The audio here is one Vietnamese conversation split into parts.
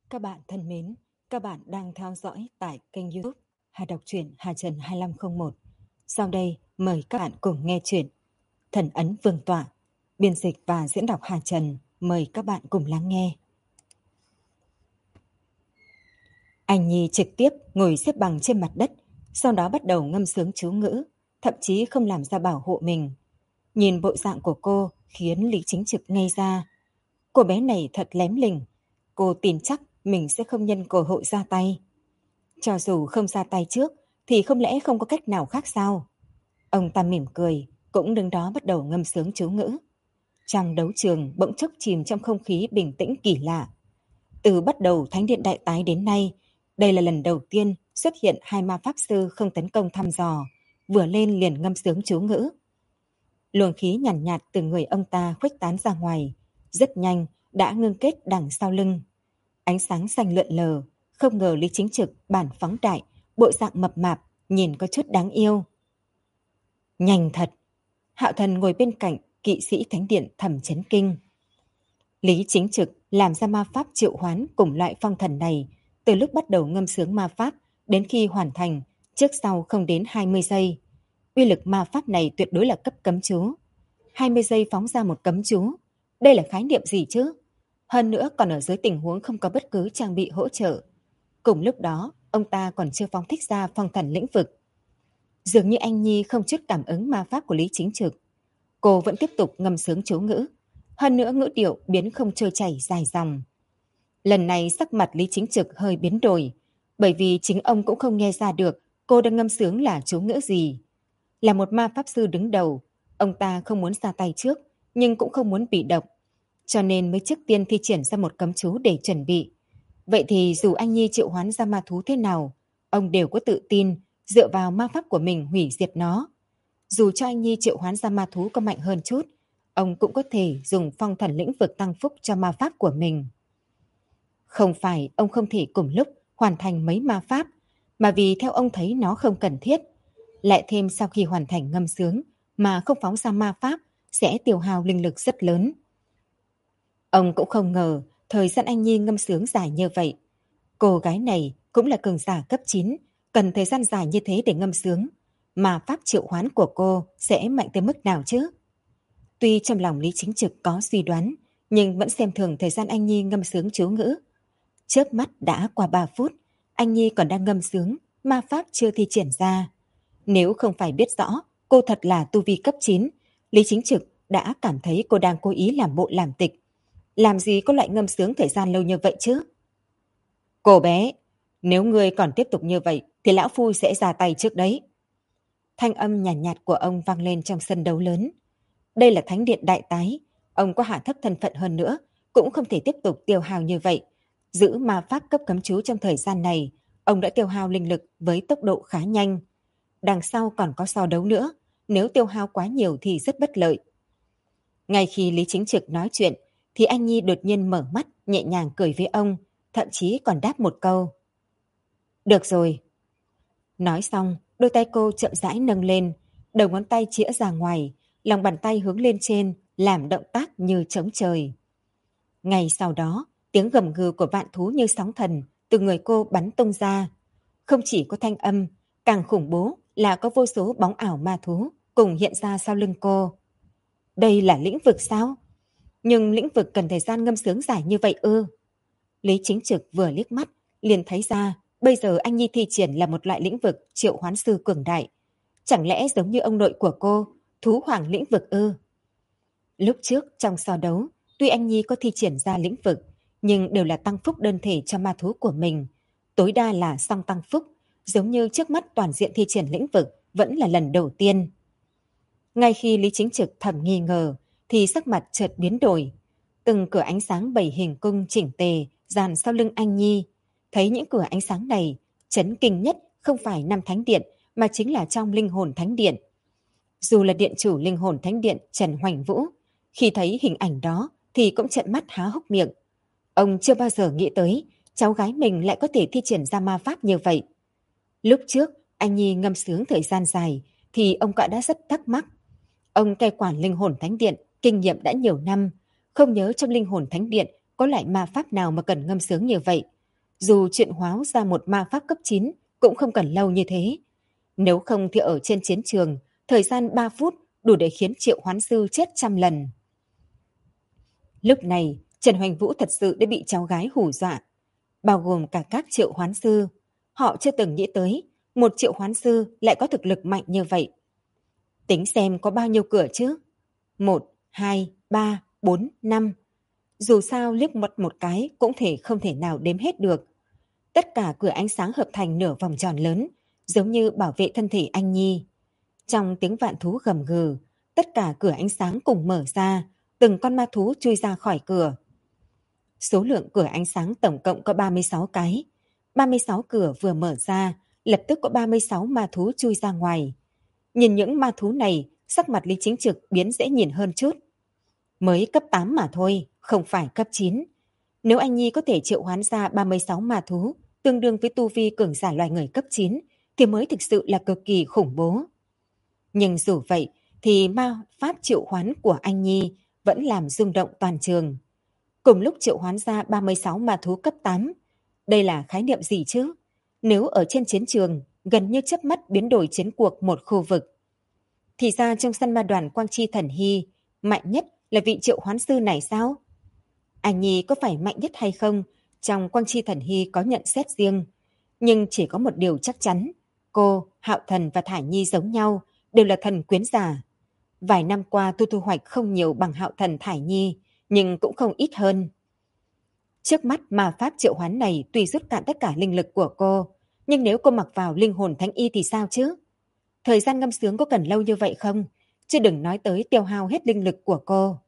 Các bạn thân mến, các bạn đang theo dõi tại kênh YouTube Hà Đọc truyện Hà Trần 2501. Sau đây, mời các bạn cùng nghe truyện Thần ấn Vương tọa, biên dịch và diễn đọc Hà Trần. Mời các bạn cùng lắng nghe. Anh Nhi trực tiếp ngồi xếp bằng trên mặt đất, sau đó bắt đầu ngâm sướng chú ngữ, thậm chí không làm ra bảo hộ mình. Nhìn bộ dạng của cô khiến Lý Chính Trực ngây ra. Cô bé này thật lém lỉnh, cô tin chắc mình sẽ không nhân cơ hội ra tay. Cho dù không ra tay trước thì không lẽ không có cách nào khác sao? Ông ta mỉm cười, cũng đứng đó bắt đầu ngâm sướng chú ngữ. Trong đấu trường bỗng chốc chìm trong không khí bình tĩnh kỳ lạ. Từ bắt đầu Thánh điện Đại Tái đến nay, đây là lần đầu tiên xuất hiện hai ma pháp sư không tấn công thăm dò, vừa lên liền ngâm sướng chú ngữ. Luồng khí nhàn nhạt từ người ông ta khuếch tán ra ngoài, rất nhanh đã ngưng kết đằng sau lưng. Ánh sáng xanh lượn lờ, không ngờ Lý Chính Trực bản phóng đại, bộ dạng mập mạp, nhìn có chút đáng yêu. Nhanh thật! Hạo Thần ngồi bên cạnh kỵ sĩ thánh điện thầm chấn kinh. Lý Chính Trực làm ra ma pháp triệu hoán cùng loại phong thần này từ lúc bắt đầu ngâm sướng ma pháp đến khi hoàn thành, trước sau không đến 20 giây. Uy lực ma pháp này tuyệt đối là cấp cấm chú. 20 giây phóng ra một cấm chú. Đây là khái niệm gì chứ? Hơn nữa còn ở dưới tình huống không có bất cứ trang bị hỗ trợ. Cùng lúc đó, ông ta còn chưa phóng thích ra phong thần lĩnh vực. Dường như anh Nhi không chút cảm ứng ma pháp của Lý Chính Trực. Cô vẫn tiếp tục ngâm sướng chú ngữ. Hơn nữa ngữ điệu biến không trôi chảy dài dòng. Lần này sắc mặt Lý Chính Trực hơi biến đổi, bởi vì chính ông cũng không nghe ra được cô đang ngâm sướng là chú ngữ gì. Là một ma pháp sư đứng đầu, ông ta không muốn ra tay trước, nhưng cũng không muốn bị động, cho nên mới trước tiên thi triển ra một cấm chú để chuẩn bị. Vậy thì dù anh Nhi triệu hoán ra ma thú thế nào, ông đều có tự tin dựa vào ma pháp của mình hủy diệt nó. Dù cho anh Nhi triệu hoán ra ma thú có mạnh hơn chút, ông cũng có thể dùng phong thần lĩnh vực tăng phúc cho ma pháp của mình. Không phải ông không thể cùng lúc hoàn thành mấy ma pháp, mà vì theo ông thấy nó không cần thiết. Lại thêm sau khi hoàn thành ngâm sướng mà không phóng ra ma pháp sẽ tiêu hao linh lực rất lớn. Ông cũng không ngờ thời gian anh Nhi ngâm sướng dài như vậy. Cô gái này cũng là cường giả cấp 9, cần thời gian dài như thế để ngâm sướng. Mà pháp triệu hoán của cô sẽ mạnh tới mức nào chứ? Tuy trong lòng Lý Chính Trực có suy đoán, nhưng vẫn xem thường thời gian anh Nhi ngâm sướng chú ngữ. Chớp mắt đã qua 3 phút, anh Nhi còn đang ngâm sướng, ma pháp chưa thi triển ra. Nếu không phải biết rõ cô thật là tu vi cấp 9, Lý Chính Trực đã cảm thấy cô đang cố ý làm bộ làm tịch. Làm gì có loại ngâm sướng thời gian lâu như vậy chứ? Cô bé, nếu ngươi còn tiếp tục như vậy thì lão phu sẽ ra tay trước đấy. Thanh âm nhàn nhạt của ông vang lên trong sân đấu lớn. Đây là Thánh điện Đại Tái, ông có hạ thấp thân phận hơn nữa, cũng không thể tiếp tục tiêu hao như vậy. Giữ ma pháp cấp cấm chú trong thời gian này, ông đã tiêu hao linh lực với tốc độ khá nhanh. Đằng sau còn có so đấu nữa, nếu tiêu hao quá nhiều thì rất bất lợi. Ngay khi Lý Chính Trực nói chuyện, thì anh Nhi đột nhiên mở mắt, nhẹ nhàng cười với ông, thậm chí còn đáp một câu. Được rồi. Nói xong, đôi tay cô chậm rãi nâng lên, đầu ngón tay chĩa ra ngoài, lòng bàn tay hướng lên trên, làm động tác như trống trời. Ngay sau đó, tiếng gầm gừ của vạn thú như sóng thần từ người cô bắn tung ra. Không chỉ có thanh âm, càng khủng bố là có vô số bóng ảo ma thú cùng hiện ra sau lưng cô. Đây là lĩnh vực sao? Nhưng lĩnh vực cần thời gian ngâm sướng dài như vậy ư? Lý Chính Trực vừa liếc mắt, liền thấy ra bây giờ anh Nhi thi triển là một loại lĩnh vực triệu hoán sư cường đại. Chẳng lẽ giống như ông nội của cô, thú hoàng lĩnh vực ư? Lúc trước trong so đấu, tuy anh Nhi có thi triển ra lĩnh vực, nhưng đều là tăng phúc đơn thể cho ma thú của mình. Tối đa là song tăng phúc, giống như trước mắt toàn diện thi triển lĩnh vực vẫn là lần đầu tiên. Ngay khi Lý Chính Trực thầm nghi ngờ, thì sắc mặt chợt biến đổi. Từng cửa ánh sáng bảy hình cung chỉnh tề dàn sau lưng anh Nhi. Thấy những cửa ánh sáng này, chấn kinh nhất không phải năm thánh điện mà chính là trong linh hồn thánh điện. Dù là điện chủ linh hồn thánh điện Trần Hoành Vũ, khi thấy hình ảnh đó thì cũng trợn mắt há hốc miệng. Ông chưa bao giờ nghĩ tới cháu gái mình lại có thể thi triển ra ma pháp như vậy. Lúc trước anh Nhi ngâm sướng thời gian dài thì ông cả đã rất thắc mắc. Ông cai quản linh hồn thánh điện kinh nghiệm đã nhiều năm, không nhớ trong linh hồn thánh điện có loại ma pháp nào mà cần ngâm sướng như vậy. Dù chuyện hóa ra một ma pháp cấp 9 cũng không cần lâu như thế. Nếu không thì ở trên chiến trường, thời gian 3 phút đủ để khiến triệu hoán sư chết trăm lần. Lúc này, Trần Hoành Vũ thật sự đã bị cháu gái hù dọa, bao gồm cả các triệu hoán sư. Họ chưa từng nghĩ tới một triệu hoán sư lại có thực lực mạnh như vậy. Tính xem có bao nhiêu cửa chứ? 1, 2, 3, 4, 5. Dù sao liếc mắt một cái cũng không thể nào đếm hết được. Tất cả cửa ánh sáng hợp thành nửa vòng tròn lớn, giống như bảo vệ thân thể anh Nhi. Trong tiếng vạn thú gầm gừ, tất cả cửa ánh sáng cùng mở ra, từng con ma thú chui ra khỏi cửa. Số lượng cửa ánh sáng tổng cộng có 36 cái. 36 cửa vừa mở ra, lập tức có 36 ma thú chui ra ngoài. Nhìn những ma thú này, sắc mặt Lý Chính Trực biến dễ nhìn hơn chút. Mới cấp 8 mà thôi, không phải cấp 9. Nếu anh Nhi có thể triệu hoán ra 36 ma thú, tương đương với tu vi cường giả loài người cấp 9, thì mới thực sự là cực kỳ khủng bố. Nhưng dù vậy, thì ma pháp triệu hoán của anh Nhi vẫn làm rung động toàn trường. Cùng lúc triệu hoán ra 36 ma thú cấp 8. Đây là khái niệm gì chứ? Nếu ở trên chiến trường, gần như chớp mắt biến đổi chiến cuộc một khu vực. Thì ra trong săn ma đoàn Quang Chi Thần Hy, mạnh nhất là vị triệu hoán sư này sao? Anh Nhi có phải mạnh nhất hay không? Trong Quang Chi Thần Hy có nhận xét riêng. Nhưng chỉ có một điều chắc chắn. Cô, Hạo Thần và Thải Nhi giống nhau, đều là thần quyến giả. Vài năm qua tôi thu hoạch không nhiều bằng Hạo Thần Thải Nhi, nhưng cũng không ít hơn. Trước mắt ma pháp triệu hoán này tuy rút cạn tất cả linh lực của cô, nhưng nếu cô mặc vào linh hồn thánh y thì sao chứ? Thời gian ngâm sướng có cần lâu như vậy không? Chứ đừng nói tới tiêu hao hết linh lực của cô.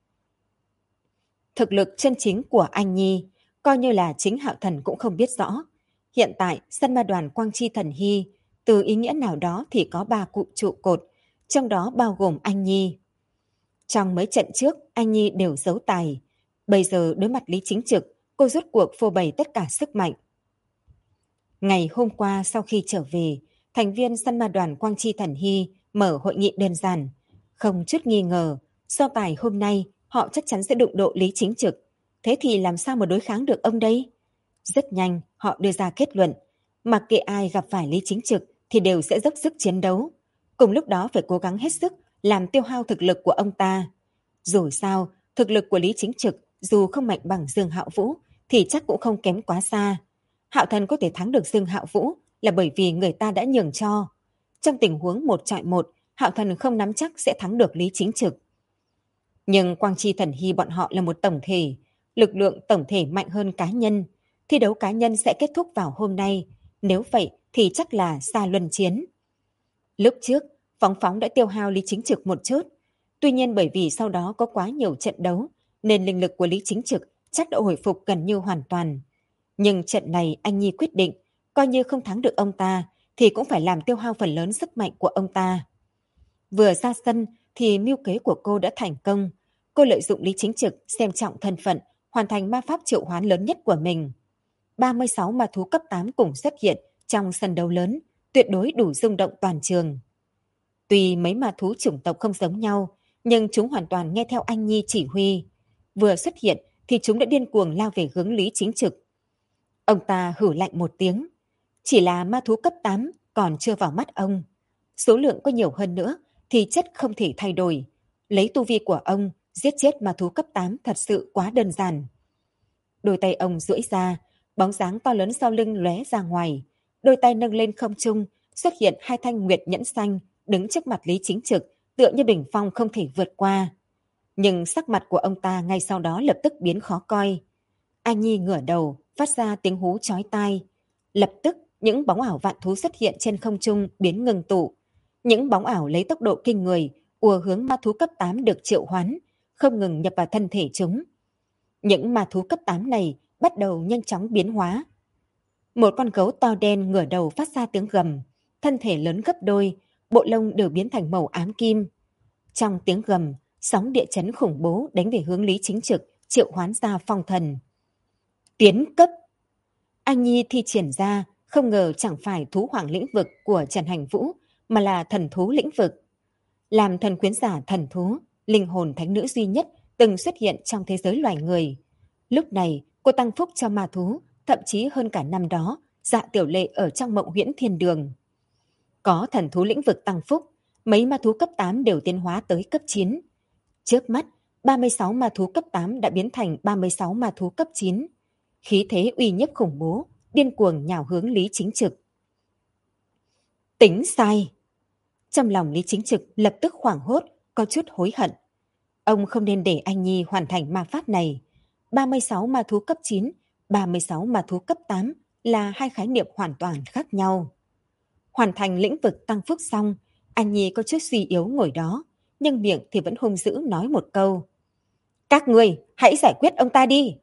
Thực lực chân chính của anh Nhi, coi như là chính Hạo Thần cũng không biết rõ. Hiện tại, săn ma đoàn Quang Chi Thần Hy, từ ý nghĩa nào đó thì có 3 cụ trụ cột, trong đó bao gồm anh Nhi. Trong mấy trận trước, anh Nhi đều giấu tài. Bây giờ đối mặt Lý Chính Trực, cô rút cuộc phô bày tất cả sức mạnh. Ngày hôm qua sau khi trở về, thành viên săn ma đoàn Quang Chi Thần Hy mở hội nghị đơn giản. Không chút nghi ngờ, so tài hôm nay họ chắc chắn sẽ đụng độ Lý Chính Trực. Thế thì làm sao mà đối kháng được ông đây? Rất nhanh họ đưa ra kết luận. Mặc kệ ai gặp phải Lý Chính Trực thì đều sẽ dốc sức chiến đấu. Cùng lúc đó phải cố gắng hết sức làm tiêu hao thực lực của ông ta. Dù sao, thực lực của Lý Chính Trực dù không mạnh bằng Dương Hạo Vũ thì chắc cũng không kém quá xa. Hạo Thần có thể thắng được Dương Hạo Vũ là bởi vì người ta đã nhường cho. Trong tình huống 1-1, Hạo Thần không nắm chắc sẽ thắng được Lý Chính Trực. Nhưng Quang Chi Thần Hy bọn họ là một tổng thể, lực lượng tổng thể mạnh hơn cá nhân. Thi đấu cá nhân sẽ kết thúc vào hôm nay, nếu vậy thì chắc là xa luân chiến. Lúc trước, Phóng Phóng đã tiêu hao Lý Chính Trực một chút. Tuy nhiên bởi vì sau đó có quá nhiều trận đấu, nên linh lực của Lý Chính Trực chắc đã hồi phục gần như hoàn toàn. Nhưng trận này anh Nhi quyết định, coi như không thắng được ông ta, thì cũng phải làm tiêu hao phần lớn sức mạnh của ông ta. Vừa ra sân thì mưu kế của cô đã thành công. Cô lợi dụng Lý Chính Trực xem trọng thân phận, hoàn thành ma pháp triệu hoán lớn nhất của mình. 36 ma thú cấp 8 cùng xuất hiện trong sân đấu lớn, tuyệt đối đủ rung động toàn trường. Tuy mấy ma thú chủng tộc không giống nhau, nhưng chúng hoàn toàn nghe theo anh Nhi chỉ huy. Vừa xuất hiện thì chúng đã điên cuồng lao về hướng Lý Chính Trực. Ông ta hử lạnh một tiếng. Chỉ là ma thú cấp 8 còn chưa vào mắt ông. Số lượng có nhiều hơn nữa thì chất không thể thay đổi. Lấy tu vi của ông, giết chết ma thú cấp 8 thật sự quá đơn giản. Đôi tay ông duỗi ra, bóng dáng to lớn sau lưng lóe ra ngoài. Đôi tay nâng lên không trung, xuất hiện 2 thanh nguyệt nhẫn xanh đứng trước mặt Lý Chính Trực, tựa như bình phong không thể vượt qua. Nhưng sắc mặt của ông ta ngay sau đó lập tức biến khó coi. Anh Nhi ngửa đầu, phát ra tiếng hú chói tai. Lập tức, những bóng ảo vạn thú xuất hiện trên không trung biến ngừng tụ. Những bóng ảo lấy tốc độ kinh người, ùa hướng ma thú cấp 8 được triệu hoán, không ngừng nhập vào thân thể chúng. Những ma thú cấp 8 này bắt đầu nhanh chóng biến hóa. Một con gấu to đen ngửa đầu phát ra tiếng gầm, thân thể lớn gấp đôi, bộ lông đều biến thành màu ám kim. Trong tiếng gầm, sóng địa chấn khủng bố đánh về hướng Lý Chính Trực, triệu hoán ra phong thần. Tiến cấp! Anh Nhi thi triển ra, không ngờ chẳng phải thú hoàng lĩnh vực của Trần Hành Vũ, mà là thần thú lĩnh vực. Làm thần quyến giả thần thú, linh hồn thánh nữ duy nhất từng xuất hiện trong thế giới loài người. Lúc này, cô tăng phúc cho ma thú, thậm chí hơn cả năm đó Dạ Tiểu Lệ ở trong Mộng Huyễn Thiên Đường. Có thần thú lĩnh vực tăng phúc, mấy ma thú cấp 8 đều tiến hóa tới cấp 9. Trước mắt, 36 ma thú cấp 8 đã biến thành 36 ma thú cấp 9. Khí thế uy nhiếp khủng bố, điên cuồng nhào hướng Lý Chính Trực. Tính sai! Trong lòng Lý Chính Trực lập tức hoảng hốt, có chút hối hận. Ông không nên để anh Nhi hoàn thành ma pháp này. 36 ma thú cấp 9, 36 ma thú cấp 8 là hai khái niệm hoàn toàn khác nhau. Hoàn thành lĩnh vực tăng phúc xong, anh Nhi có chút suy yếu ngồi đó, nhưng miệng thì vẫn hung dữ nói một câu. Các người, hãy giải quyết ông ta đi!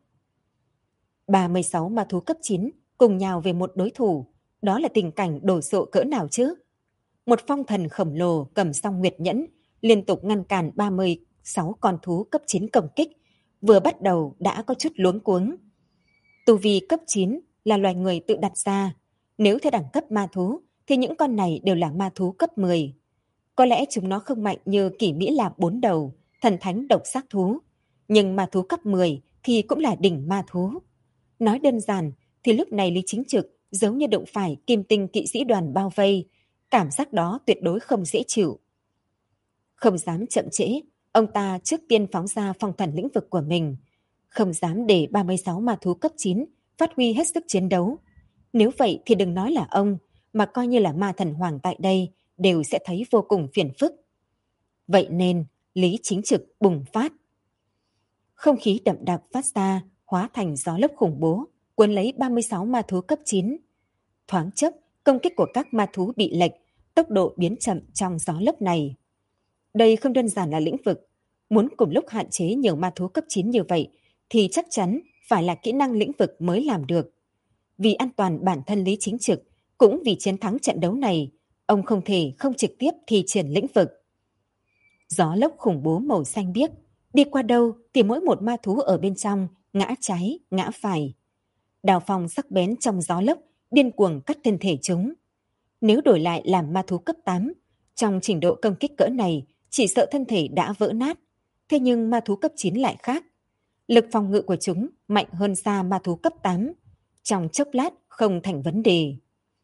36 ma thú cấp 9 cùng nhào về một đối thủ, đó là tình cảnh đồ sộ cỡ nào chứ? Một phong thần khổng lồ cầm song nguyệt nhẫn, liên tục ngăn cản 36 con thú cấp 9 công kích, vừa bắt đầu đã có chút luống cuống. Tu vi cấp 9 là loài người tự đặt ra, nếu theo đẳng cấp ma thú thì những con này đều là ma thú cấp 10. Có lẽ chúng nó không mạnh như Kỷ Mỹ Lạp 4 đầu, thần thánh độc giác thú, nhưng ma thú cấp 10 thì cũng là đỉnh ma thú. Nói đơn giản thì lúc này Lý Chính Trực giống như đụng phải kim tinh kỵ sĩ đoàn bao vây, cảm giác đó tuyệt đối không dễ chịu. Không dám chậm trễ, ông ta trước tiên phóng ra phong thần lĩnh vực của mình, không dám để 36 ma thú cấp 9 phát huy hết sức chiến đấu. Nếu vậy thì đừng nói là ông, mà coi như là ma thần hoàng tại đây đều sẽ thấy vô cùng phiền phức. Vậy nên, Lý Chính Trực bùng phát. Không khí đậm đặc phát ra, hóa thành gió lốc khủng bố, cuốn lấy 36 ma thú cấp 9. Thoáng chốc, công kích của các ma thú bị lệch, tốc độ biến chậm trong gió lốc này. Đây không đơn giản là lĩnh vực. Muốn cùng lúc hạn chế nhiều ma thú cấp 9 như vậy, thì chắc chắn phải là kỹ năng lĩnh vực mới làm được. Vì an toàn bản thân Lý Chính Trực, cũng vì chiến thắng trận đấu này, ông không thể không trực tiếp thi triển lĩnh vực. Gió lốc khủng bố màu xanh biếc, đi qua đâu thì mỗi một ma thú ở bên trong ngã trái, ngã phải. Đào phong sắc bén trong gió lốc điên cuồng cắt thân thể chúng. Nếu đổi lại làm ma thú cấp 8, trong trình độ công kích cỡ này chỉ sợ thân thể đã vỡ nát. Thế nhưng ma thú cấp 9 lại khác. Lực phòng ngự của chúng mạnh hơn xa ma thú cấp 8. Trong chốc lát không thành vấn đề.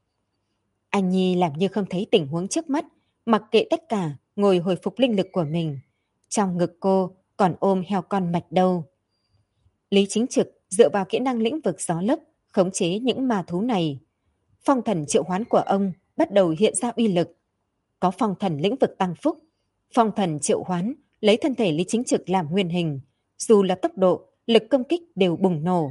Anh Nhi làm như không thấy tình huống trước mắt, mặc kệ tất cả, ngồi hồi phục linh lực của mình. Trong ngực cô còn ôm heo con mạch đâu. Lý Chính Trực dựa vào kỹ năng lĩnh vực gió lốc khống chế những ma thú này. Phong thần triệu hoán của ông bắt đầu hiện ra uy lực. Có phong thần lĩnh vực tăng phúc, phong thần triệu hoán lấy thân thể Lý Chính Trực làm nguyên hình, dù là tốc độ, lực công kích đều bùng nổ.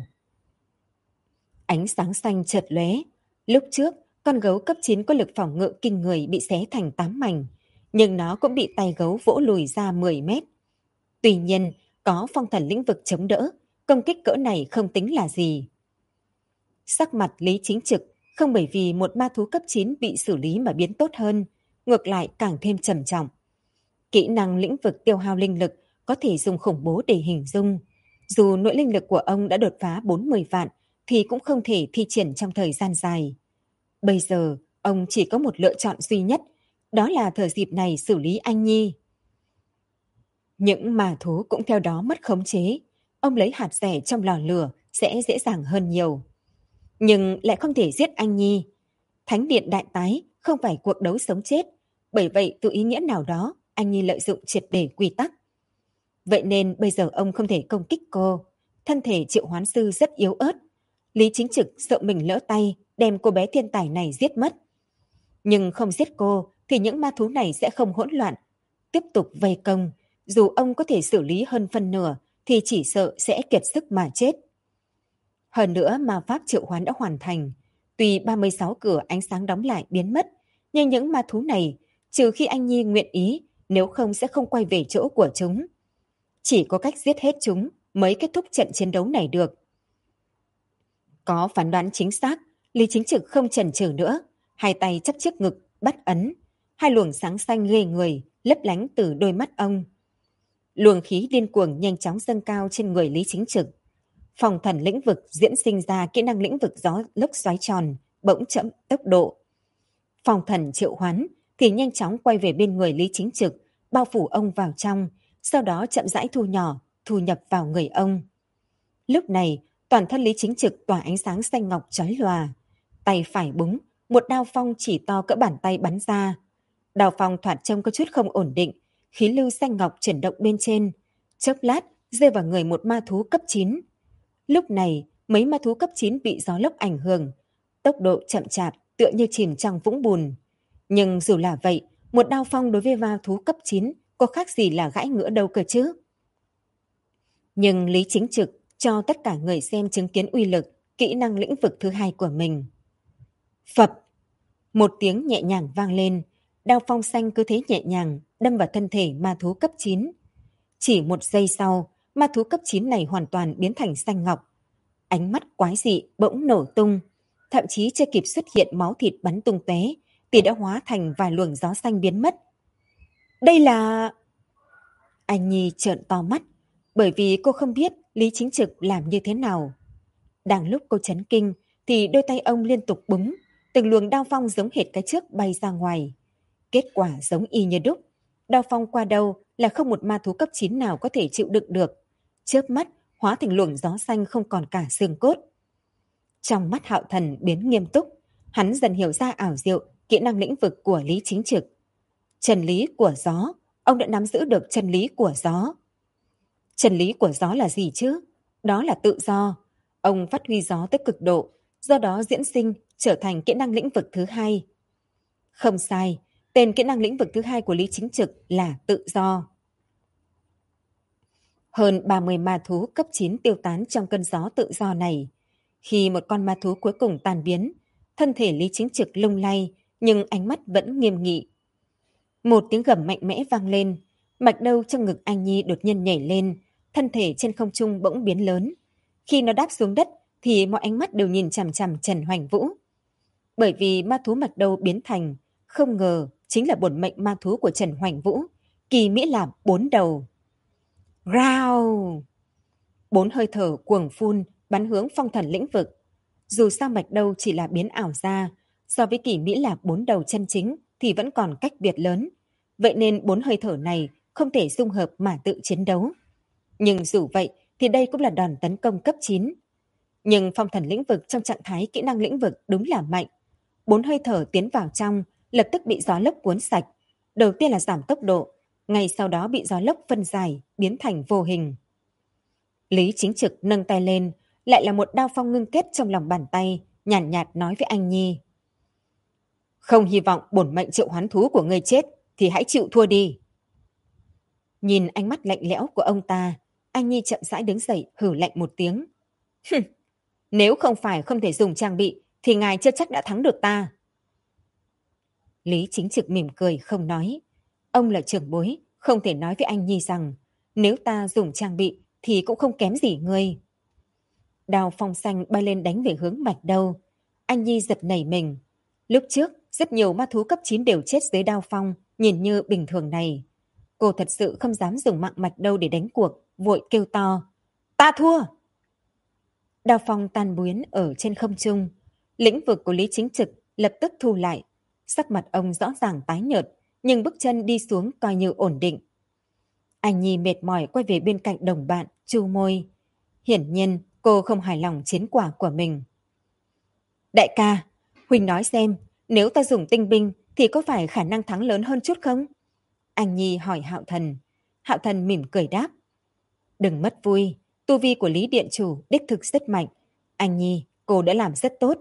Ánh sáng xanh chợt lóe. Lúc trước, con gấu cấp 9 có lực phòng ngự kinh người bị xé thành 8 mảnh, nhưng nó cũng bị tay gấu vỗ lùi ra 10 mét. Tuy nhiên, có phong thần lĩnh vực chống đỡ, công kích cỡ này không tính là gì. Sắc mặt Lý Chính Trực không bởi vì một ma thú cấp 9 bị xử lý mà biến tốt hơn, ngược lại càng thêm trầm trọng. Kỹ năng lĩnh vực tiêu hao linh lực có thể dùng khủng bố để hình dung. Dù nội linh lực của ông đã đột phá 40 vạn thì cũng không thể thi triển trong thời gian dài. Bây giờ, ông chỉ có một lựa chọn duy nhất, đó là thời dịp này xử lý anh Nhi. Những ma thú cũng theo đó mất khống chế. Ông lấy hạt rẻ trong lò lửa sẽ dễ dàng hơn nhiều. Nhưng lại không thể giết anh Nhi. Thánh điện đại tái không phải cuộc đấu sống chết. Bởi vậy từ ý nghĩa nào đó, anh Nhi lợi dụng triệt để quy tắc. Vậy nên bây giờ ông không thể công kích cô. Thân thể triệu hoán sư rất yếu ớt. Lý Chính Trực sợ mình lỡ tay đem cô bé thiên tài này giết mất. Nhưng không giết cô thì những ma thú này sẽ không hỗn loạn. Tiếp tục vây công. Dù ông có thể xử lý hơn phân nửa thì chỉ sợ sẽ kiệt sức mà chết. Hơn nữa ma pháp triệu hoán đã hoàn thành. Tuy 36 cửa ánh sáng đóng lại biến mất, nhưng những ma thú này, trừ khi anh Nhi nguyện ý, nếu không sẽ không quay về chỗ của chúng. Chỉ có cách giết hết chúng mới kết thúc trận chiến đấu này được. Có phán đoán chính xác, Lý Chính Trực không chần chừ nữa, hai tay chắp trước ngực, bắt ấn. Hai luồng sáng xanh ghê người, lấp lánh từ đôi mắt ông. Luồng khí điên cuồng nhanh chóng dâng cao trên người Lý Chính Trực. Phong thần lĩnh vực diễn sinh ra kỹ năng lĩnh vực gió lốc xoáy tròn, bỗng chậm tốc độ. Phong thần triệu hoán thì nhanh chóng quay về bên người Lý Chính Trực, bao phủ ông vào trong, sau đó chậm rãi thu nhỏ, thu nhập vào người ông. Lúc này, Toàn thân Lý Chính Trực tỏa ánh sáng xanh ngọc chói lòa. Tay phải búng, một đao phong chỉ to cỡ bàn tay bắn ra. Đao phong thoạt trông có chút không ổn định, khí lưu xanh ngọc chuyển động bên trên. Chốc lát, rơi vào người một ma thú cấp 9. Lúc này, mấy ma thú cấp 9 bị gió lốc ảnh hưởng. Tốc độ chậm chạp, tựa như chìm trong vũng bùn. Nhưng dù là vậy, một đao phong đối với ma thú cấp 9 có khác gì là gãi ngựa đâu cơ chứ. Nhưng Lý Chính Trực cho tất cả người xem chứng kiến uy lực, kỹ năng lĩnh vực thứ hai của mình. Phập! Một tiếng nhẹ nhàng vang lên, đao phong xanh cứ thế nhẹ nhàng đâm vào thân thể ma thú cấp 9. Chỉ một giây sau, ma thú cấp 9 này hoàn toàn biến thành xanh ngọc. Ánh mắt quái dị bỗng nổ tung, thậm chí chưa kịp xuất hiện máu thịt bắn tung tóe thì đã hóa thành vài luồng gió xanh biến mất. Đây là... Anh Nhi trợn to mắt, bởi vì cô không biết Lý Chính Trực làm như thế nào. Đang lúc cô chấn kinh thì đôi tay ông liên tục búng, từng luồng đao phong giống hệt cái trước bay ra ngoài. Kết quả giống y như đúc. Đao phong qua đâu là không một ma thú cấp 9 nào có thể chịu đựng được. Chớp mắt hóa thành luồng gió xanh không còn cả xương cốt. Trong mắt Hạo Thần biến nghiêm túc, hắn dần hiểu ra ảo diệu kỹ năng lĩnh vực của Lý Chính Trực. Chân lý của gió, ông đã nắm giữ được chân lý của gió. Chân lý của gió là gì chứ? Đó là tự do. Ông phát huy gió tới cực độ, do đó diễn sinh trở thành kỹ năng lĩnh vực thứ hai. Không sai, tên kỹ năng lĩnh vực thứ hai của Lý Chính Trực là tự do. Hơn 30 ma thú cấp 9 tiêu tán trong cơn gió tự do này. Khi một con ma thú cuối cùng tan biến, thân thể Lý Chính Trực lung lay, nhưng ánh mắt vẫn nghiêm nghị. Một tiếng gầm mạnh mẽ vang lên, mạch đâu trong ngực anh Nhi đột nhiên nhảy lên, thân thể trên không trung bỗng biến lớn. Khi nó đáp xuống đất thì mọi ánh mắt đều nhìn chằm chằm Trần Hoành Vũ. Bởi vì ma thú mạch đâu biến thành, không ngờ chính là bổn mệnh ma thú của Trần Hoành Vũ, kỳ mỹ là 4 đầu. Rao! 4 hơi thở cuồng phun bắn hướng phong thần lĩnh vực. Dù sao mạch đâu chỉ là biến ảo ra, so với kỳ mỹ là 4 đầu chân chính thì vẫn còn cách biệt lớn. Vậy nên 4 hơi thở này không thể dung hợp mà tự chiến đấu. Nhưng dù vậy thì đây cũng là đòn tấn công cấp 9. Nhưng phong thần lĩnh vực trong trạng thái kỹ năng lĩnh vực đúng là mạnh. 4 hơi thở tiến vào trong, lập tức bị gió lốc cuốn sạch. Đầu tiên là giảm tốc độ, ngay sau đó bị gió lốc phân giải, biến thành vô hình. Lý Chính Trực nâng tay lên, lại là một đao phong ngưng kết trong lòng bàn tay, nhàn nhạt nói với anh Nhi. Không hy vọng bổn mệnh triệu hoán thú của ngươi chết, thì hãy chịu thua đi. Nhìn ánh mắt lạnh lẽo của ông ta, anh Nhi chậm rãi đứng dậy hử lạnh một tiếng. Nếu không phải không thể dùng trang bị, thì ngài chưa chắc đã thắng được ta. Lý Chính Trực mỉm cười không nói. Ông là trưởng bối, không thể nói với anh Nhi rằng nếu ta dùng trang bị thì cũng không kém gì ngươi. Đao phong xanh bay lên đánh về hướng mạch đâu. Anh Nhi giật nảy mình. Lúc trước, rất nhiều ma thú cấp 9 đều chết dưới đao phong, nhìn như bình thường này. Cô thật sự không dám dùng mạng mạch đâu để đánh cuộc, vội kêu to. Ta thua! Đao phong tan biến ở trên không trung. Lĩnh vực của Lý Chính Trực lập tức thu lại. Sắc mặt ông rõ ràng tái nhợt, nhưng bước chân đi xuống coi như ổn định. Anh Nhi mệt mỏi quay về bên cạnh đồng bạn, chu môi. Hiển nhiên, cô không hài lòng chiến quả của mình. Đại ca, Huỳnh nói xem, nếu ta dùng tinh binh thì có phải khả năng thắng lớn hơn chút không? Anh Nhi hỏi Hạo Thần. Hạo Thần mỉm cười đáp. Đừng mất vui, tu vi của Lý Điện Chủ đích thực rất mạnh. Anh Nhi, cô đã làm rất tốt.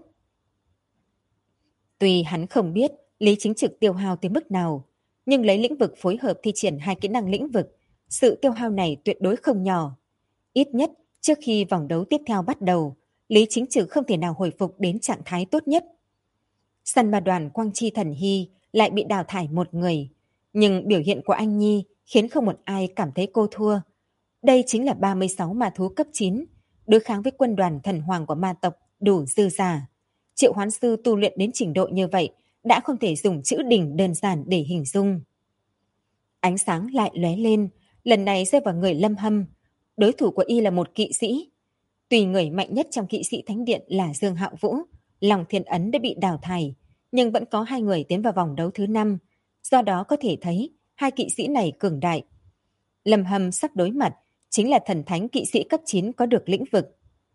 Tuy hắn không biết Lý Chính Trực tiêu hao tới mức nào, nhưng lấy lĩnh vực phối hợp thi triển hai kỹ năng lĩnh vực, sự tiêu hao này tuyệt đối không nhỏ. Ít nhất, trước khi vòng đấu tiếp theo bắt đầu, Lý Chính Trực không thể nào hồi phục đến trạng thái tốt nhất. Săn ba đoàn Quang Chi Thần Hy lại bị đào thải một người, nhưng biểu hiện của anh Nhi khiến không một ai cảm thấy cô thua. Đây chính là 36 ma thú cấp 9, đối kháng với quân đoàn thần hoàng của ma tộc đủ dư giả. Triệu hoán sư tu luyện đến trình độ như vậy đã không thể dùng chữ đỉnh đơn giản để hình dung. Ánh sáng lại lóe lên, lần này rơi vào người Lâm Hâm. Đối thủ của y là một kỵ sĩ. Tuy người mạnh nhất trong kỵ sĩ thánh điện là Dương Hạo Vũ, Lòng Thiên Ấn đã bị đào thải, nhưng vẫn có 2 người tiến vào vòng đấu thứ 5. Do đó có thể thấy 2 kỵ sĩ này cường đại. Lâm Hâm sắp đối mặt chính là thần thánh kỵ sĩ cấp 9 có được lĩnh vực.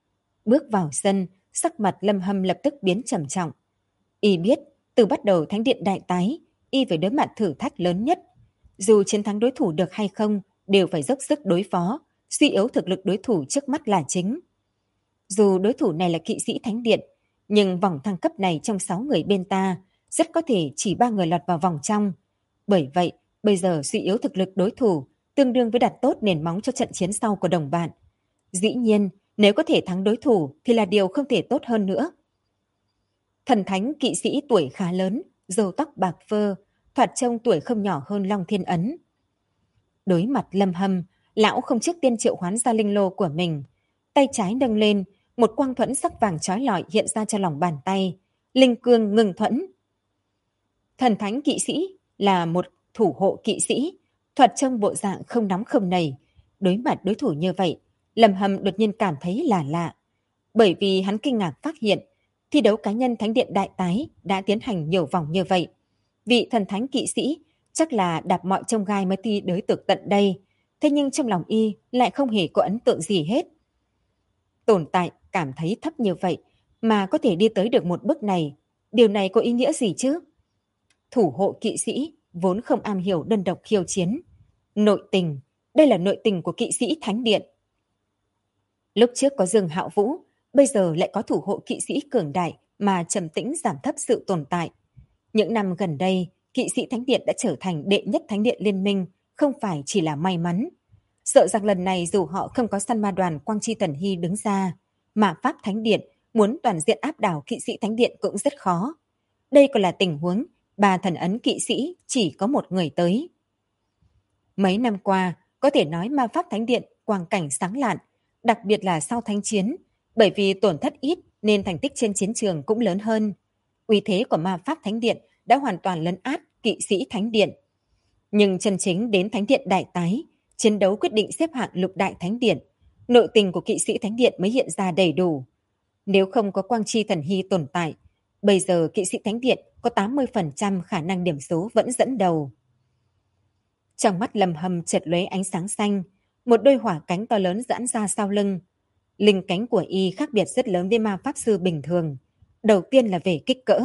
Bước vào sân, sắc mặt Lâm Hâm lập tức biến trầm trọng. Y biết, từ bắt đầu thánh điện đại tái, Y phải đối mặt thử thách lớn nhất. Dù chiến thắng đối thủ được hay không, đều phải dốc sức đối phó, suy yếu thực lực đối thủ trước mắt là chính. Dù đối thủ này là kỵ sĩ thánh điện, nhưng vòng thăng cấp này trong 6 người bên ta, rất có thể chỉ 3 người lọt vào vòng trong. Bởi vậy, bây giờ suy yếu thực lực đối thủ, tương đương với đặt tốt nền móng cho trận chiến sau của đồng bạn. Dĩ nhiên, nếu có thể thắng đối thủ thì là điều không thể tốt hơn nữa. Thần thánh kỵ sĩ tuổi khá lớn, râu tóc bạc phơ, thoạt trông tuổi không nhỏ hơn Long Thiên Ấn. Đối mặt Lâm Hâm, lão không trước tiên triệu hoán ra linh lô của mình. Tay trái nâng lên, một quang thuẫn sắc vàng chói lọi hiện ra cho lòng bàn tay. Linh cương ngừng thuẫn. Thần thánh kỵ sĩ là một thủ hộ kỵ sĩ, thoạt trông bộ dạng không nóng không nảy. Đối mặt đối thủ như vậy, Lâm Hâm đột nhiên cảm thấy là lạ. Bởi vì hắn kinh ngạc phát hiện, thi đấu cá nhân Thánh điện Đại Tái đã tiến hành nhiều vòng như vậy. Vị thần thánh kỵ sĩ chắc là đạp mọi chông gai mới đi tới được tận đây. Thế nhưng trong lòng Y lại không hề có ấn tượng gì hết. Tồn tại cảm thấy thấp như vậy mà có thể đi tới được một bước này. Điều này có ý nghĩa gì chứ? Thủ hộ kỵ sĩ vốn không am hiểu đơn độc khiêu chiến. Nội tình, đây là nội tình của kỵ sĩ Thánh điện. Lúc trước có Dương Hạo Vũ, bây giờ lại có thủ hộ kỵ sĩ cường đại mà trầm tĩnh giảm thấp sự tồn tại. Những năm gần đây, kỵ sĩ Thánh điện đã trở thành đệ nhất Thánh điện liên minh, không phải chỉ là may mắn. Sợ rằng lần này dù họ không có săn ma đoàn Quang Chi Tần Hy đứng ra, mà Pháp Thánh điện muốn toàn diện áp đảo kỵ sĩ Thánh điện cũng rất khó. Đây còn là tình huống, 3 thần ấn kỵ sĩ chỉ có một người tới. Mấy năm qua, có thể nói ma Pháp Thánh điện quang cảnh sáng lạn, đặc biệt là sau thánh chiến, bởi vì tổn thất ít nên thành tích trên chiến trường cũng lớn hơn. Uy thế của ma Pháp Thánh điện đã hoàn toàn lấn át kỵ sĩ Thánh điện. Nhưng chân chính đến Thánh điện Đại Tái, chiến đấu quyết định xếp hạng lục đại Thánh điện, nội tình của kỵ sĩ Thánh điện mới hiện ra đầy đủ. Nếu không có Quang Chi Thần Hy tồn tại, bây giờ kỵ sĩ Thánh điện có 80% khả năng điểm số vẫn dẫn đầu. Trong mắt Lâm Hâm chợt lóe ánh sáng xanh, một đôi hỏa cánh to lớn giãn ra sau lưng. Linh cánh của Y khác biệt rất lớn với ma pháp sư bình thường. Đầu tiên là về kích cỡ.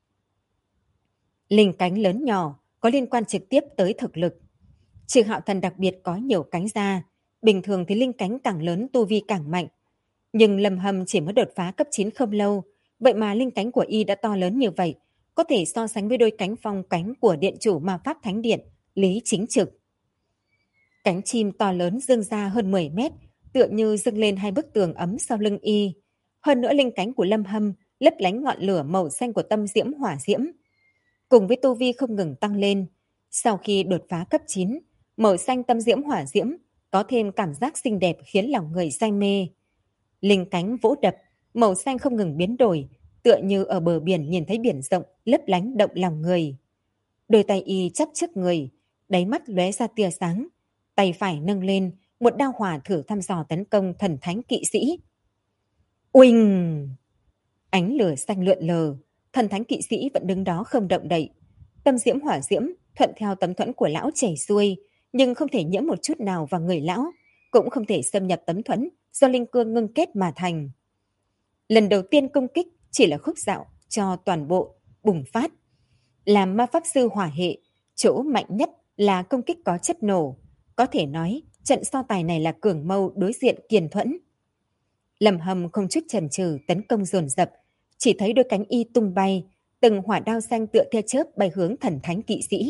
Linh cánh lớn nhỏ có liên quan trực tiếp tới thực lực. Trừ Hạo Thần đặc biệt có nhiều cánh ra, bình thường thì linh cánh càng lớn tu vi càng mạnh. Nhưng Lâm Hâm chỉ mới đột phá cấp 9 không lâu, vậy mà linh cánh của Y đã to lớn như vậy, có thể so sánh với đôi cánh phong cánh của điện chủ ma pháp Thánh điện, Lý Chính Trực. Cánh chim to lớn dương ra hơn 10 mét, tựa như dâng lên 2 bức tường ấm sau lưng Y. Hơn nữa linh cánh của Lâm Hâm lấp lánh ngọn lửa màu xanh của tâm diễm hỏa diễm. Cùng với tu vi không ngừng tăng lên, sau khi đột phá cấp 9, màu xanh tâm diễm hỏa diễm có thêm cảm giác xinh đẹp khiến lòng người say mê. Linh cánh vỗ đập, màu xanh không ngừng biến đổi, tựa như ở bờ biển nhìn thấy biển rộng lấp lánh động lòng người. Đôi tay Y chắp trước người, đáy mắt lóe ra tia sáng, tay phải nâng lên, một đao hỏa thử thăm dò tấn công thần thánh kỵ sĩ. Uỳnh! Ánh lửa xanh lượn lờ, thần thánh kỵ sĩ vẫn đứng đó không động đậy. Tâm diễm hỏa diễm thuận theo tấm thuẫn của lão chảy xuôi, nhưng không thể nhiễm một chút nào vào người lão, cũng không thể xâm nhập tấm thuẫn do linh cương ngưng kết mà thành. Lần đầu tiên công kích chỉ là khúc dạo cho toàn bộ bùng phát. Làm ma pháp sư hỏa hệ, chỗ mạnh nhất là công kích có chất nổ. Có thể nói, trận so tài này là cường mâu đối diện kiền thuẫn. Lâm Hâm không chút chần chừ tấn công dồn dập, chỉ thấy đôi cánh Y tung bay, từng hỏa đao xanh tựa theo chớp bay hướng thần thánh kỵ sĩ.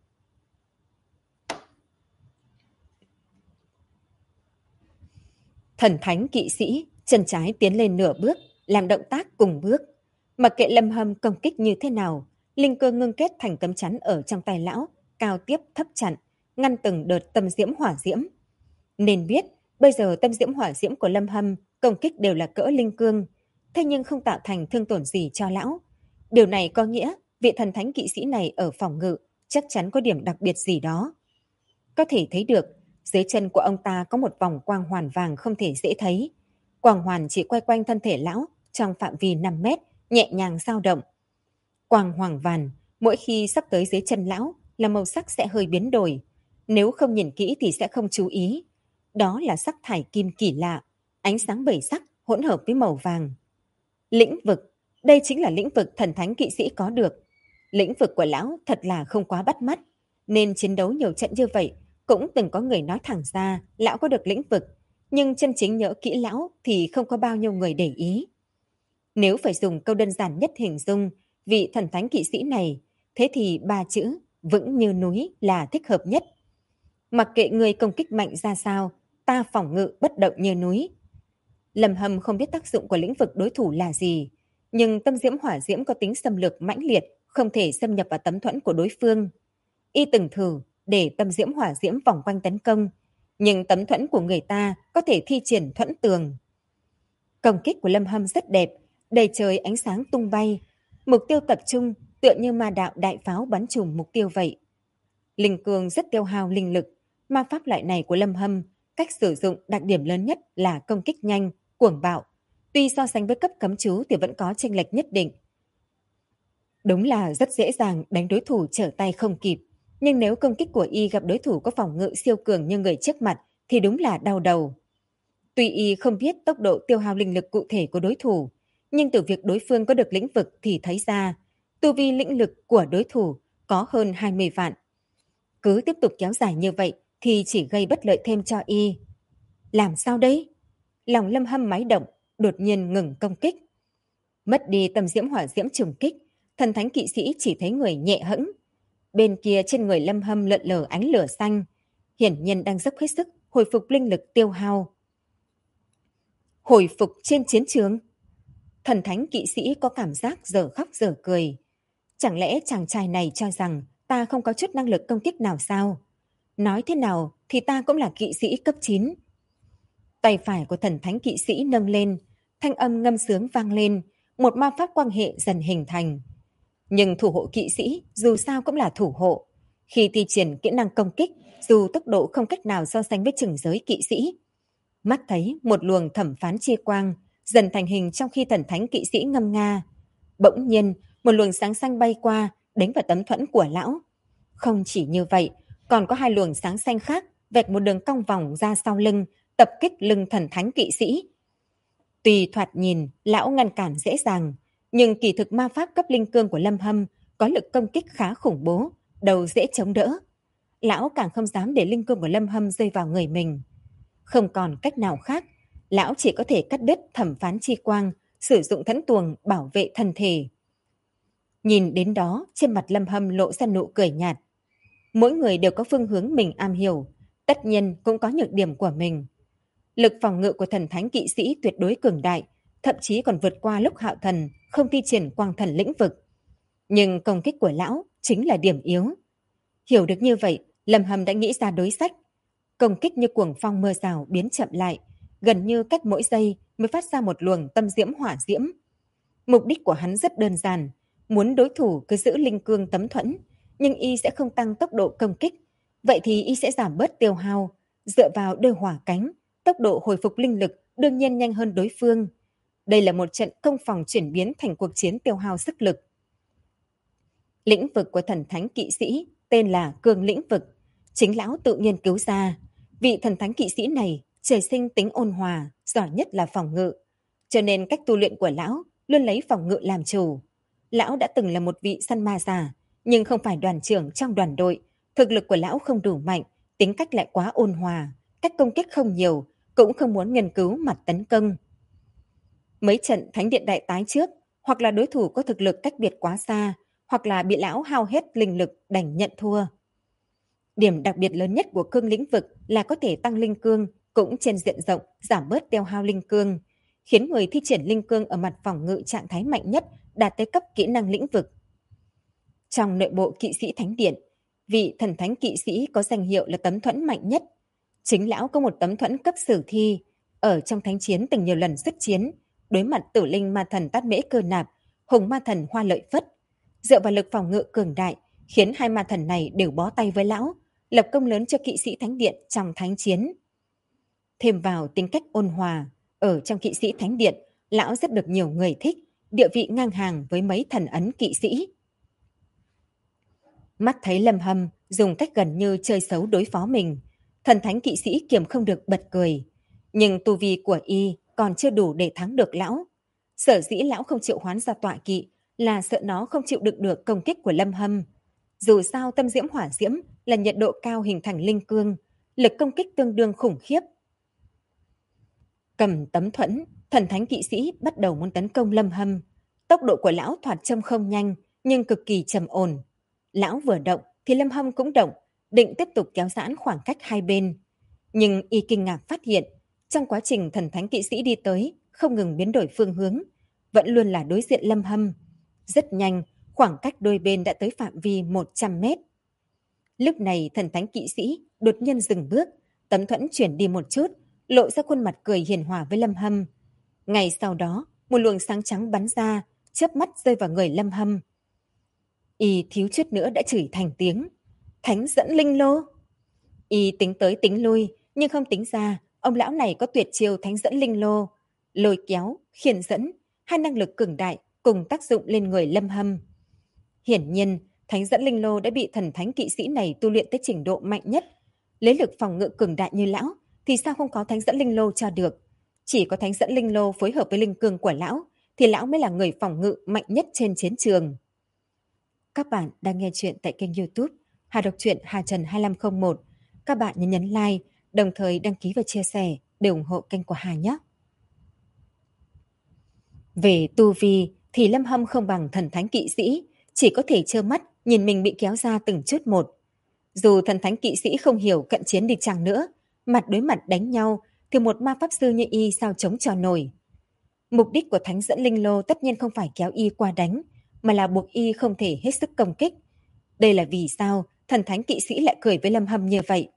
Thần thánh kỵ sĩ chân trái tiến lên nửa bước, làm động tác cùng bước. Mặc kệ Lâm Hâm công kích như thế nào, linh cơ ngưng kết thành tấm chắn ở trong tay lão, cao tiếp thấp chặn, ngăn từng đợt tâm diễm hỏa diễm. Nên biết, bây giờ tâm diễm hỏa diễm của Lâm Hâm công kích đều là cỡ linh cương, thế nhưng không tạo thành thương tổn gì cho lão. Điều này có nghĩa vị thần thánh kỵ sĩ này ở phòng ngự chắc chắn có điểm đặc biệt gì đó. Có thể thấy được, dưới chân của ông ta có một vòng quang hoàn vàng không thể dễ thấy. Quang hoàn chỉ quay quanh thân thể lão trong phạm vi 5 mét, nhẹ nhàng dao động. Quang hoàng vàng, mỗi khi sắp tới dưới chân lão là màu sắc sẽ hơi biến đổi. Nếu không nhìn kỹ thì sẽ không chú ý. Đó là sắc thải kim kỳ lạ, ánh sáng bảy sắc hỗn hợp với màu vàng. Lĩnh vực, đây chính là lĩnh vực thần thánh kỵ sĩ có được. Lĩnh vực của lão thật là không quá bắt mắt, nên chiến đấu nhiều trận như vậy, cũng từng có người nói thẳng ra lão có được lĩnh vực, nhưng chân chính nhớ kỹ lão thì không có bao nhiêu người để ý. Nếu phải dùng câu đơn giản nhất hình dung vị thần thánh kỵ sĩ này, thế thì ba chữ vững như núi là thích hợp nhất. Mặc kệ người công kích mạnh ra sao, ta phòng ngự bất động như núi. Lâm Hâm không biết tác dụng của lĩnh vực đối thủ là gì, nhưng tâm diễm hỏa diễm có tính xâm lược mãnh liệt, không thể xâm nhập vào tấm thuẫn của đối phương. Y từng thử để tâm diễm hỏa diễm vòng quanh tấn công, nhưng tấm thuẫn của người ta có thể thi triển thuẫn tường. Công kích của Lâm Hâm rất đẹp, đầy trời ánh sáng tung bay, mục tiêu tập trung tựa như ma đạo đại pháo bắn trùm mục tiêu vậy. Linh cương rất tiêu hao linh lực, ma pháp loại này của Lâm Hâm, cách sử dụng đặc điểm lớn nhất là công kích nhanh, cuồng bạo. Tuy so sánh với cấp cấm chú thì vẫn có chênh lệch nhất định. Đúng là rất dễ dàng đánh đối thủ trở tay không kịp, nhưng nếu công kích của y gặp đối thủ có phòng ngự siêu cường như người trước mặt thì đúng là đau đầu. Tuy y không biết tốc độ tiêu hao linh lực cụ thể của đối thủ, nhưng từ việc đối phương có được lĩnh vực thì thấy ra, tu vi lĩnh lực của đối thủ có hơn 20 vạn. Cứ tiếp tục kéo dài như vậy thì chỉ gây bất lợi thêm cho y. Làm sao đấy? Lòng Lâm Hâm máy động, đột nhiên ngừng công kích. Mất đi tâm diễm hỏa diễm trùng kích, thần thánh kỵ sĩ chỉ thấy người nhẹ hẫng. Bên kia trên người Lâm Hâm lượn lờ ánh lửa xanh, hiển nhiên đang dốc hết sức hồi phục linh lực tiêu hao. Hồi phục trên chiến trường. Thần thánh kỵ sĩ có cảm giác dở khóc dở cười. Chẳng lẽ chàng trai này cho rằng ta không có chút năng lực công kích nào sao? Nói thế nào thì ta cũng là kỵ sĩ cấp 9. Tay phải của thần thánh kỵ sĩ nâng lên, thanh âm ngâm sướng vang lên, một ma pháp quan hệ dần hình thành. Nhưng thủ hộ kỵ sĩ dù sao cũng là thủ hộ. Khi thi triển kỹ năng công kích, dù tốc độ không cách nào so sánh với chừng giới kỵ sĩ. Mắt thấy một luồng thẩm phán chi quang dần thành hình trong khi thần thánh kỵ sĩ ngâm nga. Bỗng nhiên, một luồng sáng xanh bay qua, đánh vào tấm thuẫn của lão. Không chỉ như vậy, còn có hai luồng sáng xanh khác vạch một đường cong vòng ra sau lưng, tập kích lưng thần thánh kỵ sĩ. Tuy thoạt nhìn, lão ngăn cản dễ dàng, nhưng kỳ thực ma pháp cấp linh cương của Lâm Hâm có lực công kích khá khủng bố, đầu dễ chống đỡ. Lão càng không dám để linh cương của Lâm Hâm rơi vào người mình. Không còn cách nào khác, lão chỉ có thể cắt đứt thẩm phán chi quang, sử dụng thẫn tuồng bảo vệ thân thể. Nhìn đến đó, trên mặt Lâm Hâm lộ ra nụ cười nhạt. Mỗi người đều có phương hướng mình am hiểu, tất nhiên cũng có nhược điểm của mình. Lực phòng ngự của thần thánh kỵ sĩ tuyệt đối cường đại, thậm chí còn vượt qua Lúc Hạo Thần, không thi triển quang thần lĩnh vực. Nhưng công kích của lão chính là điểm yếu. Hiểu được như vậy, Lâm Hâm đã nghĩ ra đối sách. Công kích như cuồng phong mưa rào biến chậm lại, gần như cách mỗi giây mới phát ra một luồng tâm diễm hỏa diễm. Mục đích của hắn rất đơn giản, muốn đối thủ cứ giữ linh cương tấm thuẫn, nhưng y sẽ không tăng tốc độ công kích. Vậy thì y sẽ giảm bớt tiêu hao, dựa vào đôi hỏa cánh, tốc độ hồi phục linh lực đương nhiên nhanh hơn đối phương. Đây là một trận công phòng chuyển biến thành cuộc chiến tiêu hao sức lực. Lĩnh vực của thần thánh kỵ sĩ tên là cương lĩnh vực, chính lão tự nghiên cứu ra. Vị thần thánh kỵ sĩ này trời sinh tính ôn hòa, giỏi nhất là phòng ngự. Cho nên cách tu luyện của lão luôn lấy phòng ngự làm chủ. Lão đã từng là một vị săn ma già, nhưng không phải đoàn trưởng trong đoàn đội. Thực lực của lão không đủ mạnh, tính cách lại quá ôn hòa, cách công kích không nhiều, cũng không muốn nghiên cứu mặt tấn công. Mấy trận thánh điện đại tái trước, hoặc là đối thủ có thực lực cách biệt quá xa, hoặc là bị lão hao hết linh lực đành nhận thua. Điểm đặc biệt lớn nhất của cương lĩnh vực là có thể tăng linh cương, cũng trên diện rộng giảm bớt tiêu hao linh cương, khiến người thi triển linh cương ở mặt phòng ngự trạng thái mạnh nhất đạt tới cấp kỹ năng lĩnh vực. Trong nội bộ kỵ sĩ thánh điện, vị thần thánh kỵ sĩ có danh hiệu là tấm thuẫn mạnh nhất. Chính lão có một tấm thuẫn cấp sử thi, ở trong thánh chiến từng nhiều lần xuất chiến, đối mặt tử linh ma thần Tát Mễ Cơ Nạp, hùng ma thần Hoa Lợi Phất. Dựa vào lực phòng ngự cường đại, khiến hai ma thần này đều bó tay với lão, lập công lớn cho kỵ sĩ thánh điện trong thánh chiến. Thêm vào tính cách ôn hòa, ở trong kỵ sĩ thánh điện, lão rất được nhiều người thích, địa vị ngang hàng với mấy thần ấn kỵ sĩ. Mắt thấy Lâm Hâm dùng cách gần như chơi xấu đối phó mình, thần thánh kỵ sĩ kiềm không được bật cười. Nhưng tu vi của y còn chưa đủ để thắng được lão. Sở dĩ lão không triệu hoán ra tọa kỵ là sợ nó không chịu đựng được công kích của Lâm Hâm. Dù sao tâm diễm hỏa diễm là nhiệt độ cao hình thành linh cương, lực công kích tương đương khủng khiếp. Cầm tấm thuẫn, thần thánh kỵ sĩ bắt đầu muốn tấn công Lâm Hâm. Tốc độ của lão thoạt trông không nhanh, nhưng cực kỳ trầm ổn. Lão vừa động thì Lâm Hâm cũng động, định tiếp tục kéo giãn khoảng cách hai bên. Nhưng y kinh ngạc phát hiện, trong quá trình thần thánh kỵ sĩ đi tới, không ngừng biến đổi phương hướng, vẫn luôn là đối diện Lâm Hâm. Rất nhanh, khoảng cách đôi bên đã tới phạm vi 100 mét. Lúc này thần thánh kỵ sĩ đột nhiên dừng bước, tấm thuẫn chuyển đi một chút, lộ ra khuôn mặt cười hiền hòa với Lâm Hâm. Ngay sau đó, một luồng sáng trắng bắn ra, chớp mắt rơi vào người Lâm Hâm. Y thiếu chút nữa đã chửi thành tiếng. Thánh dẫn linh lô! Y tính tới tính lui, nhưng không tính ra, ông lão này có tuyệt chiêu thánh dẫn linh lô. Lôi kéo, khiển dẫn, hai năng lực cường đại cùng tác dụng lên người Lâm Hâm. Hiển nhiên, thánh dẫn linh lô đã bị thần thánh kỵ sĩ này tu luyện tới trình độ mạnh nhất. Lấy lực phòng ngự cường đại như lão, thì sao không có thánh dẫn linh lô cho được? Chỉ có thánh dẫn linh lô phối hợp với linh cương của lão, thì lão mới là người phòng ngự mạnh nhất trên chiến trường. Các bạn đang nghe chuyện tại kênh YouTube Hà Đọc truyện Hà Trần 2501. Các bạn nhấn like, đồng thời đăng ký và chia sẻ để ủng hộ kênh của Hà nhé. Về tu vi thì Lâm Hâm không bằng thần thánh kỵ sĩ, chỉ có thể trơ mắt nhìn mình bị kéo ra từng chút một. Dù thần thánh kỵ sĩ không hiểu cận chiến đi chăng nữa, mặt đối mặt đánh nhau thì một ma pháp sư như y sao chống cho nổi. Mục đích của thánh dẫn linh lô tất nhiên không phải kéo y qua đánh, mà là buộc y không thể hết sức công kích. Đây là vì sao thần thánh kỵ sĩ lại cười với Lâm Hâm như vậy.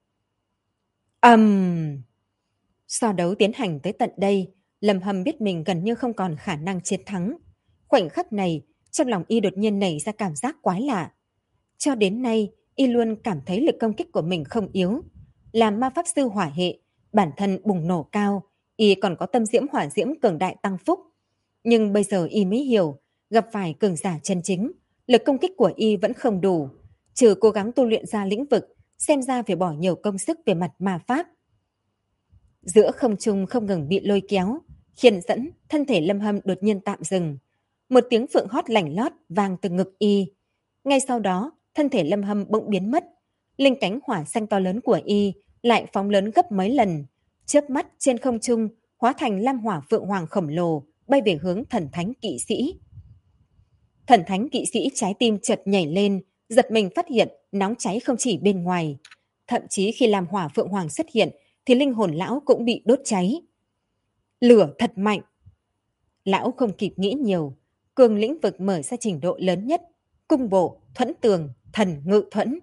So đấu tiến hành tới tận đây, Lâm Hâm biết mình gần như không còn khả năng chiến thắng. Khoảnh khắc này, trong lòng y đột nhiên nảy ra cảm giác quái lạ. Cho đến nay, y luôn cảm thấy lực công kích của mình không yếu. Làm ma pháp sư hỏa hệ, bản thân bùng nổ cao, y còn có tâm diễm hỏa diễm cường đại tăng phúc. Nhưng bây giờ y mới hiểu, gặp phải cường giả chân chính, lực công kích của y vẫn không đủ. Trừ cố gắng tu luyện ra lĩnh vực, xem ra phải bỏ nhiều công sức về mặt ma pháp. Giữa không trung không ngừng bị lôi kéo, khiển dẫn, thân thể Lâm Hâm đột nhiên tạm dừng. Một tiếng phượng hót lảnh lót vang từ ngực y. Ngay sau đó, thân thể Lâm Hâm bỗng biến mất. Linh cánh hỏa xanh to lớn của y lại phóng lớn gấp mấy lần. Chớp mắt trên không trung, hóa thành lam hỏa phượng hoàng khổng lồ, bay về hướng thần thánh kỵ sĩ. Thần thánh kỵ sĩ trái tim chợt nhảy lên, giật mình phát hiện nóng cháy không chỉ bên ngoài. Thậm chí khi lam hỏa phượng hoàng xuất hiện, thì linh hồn lão cũng bị đốt cháy. Lửa thật mạnh! Lão không kịp nghĩ nhiều, cường lĩnh vực mở ra trình độ lớn nhất, cung bộ, thuẫn tường, thần ngự thuẫn.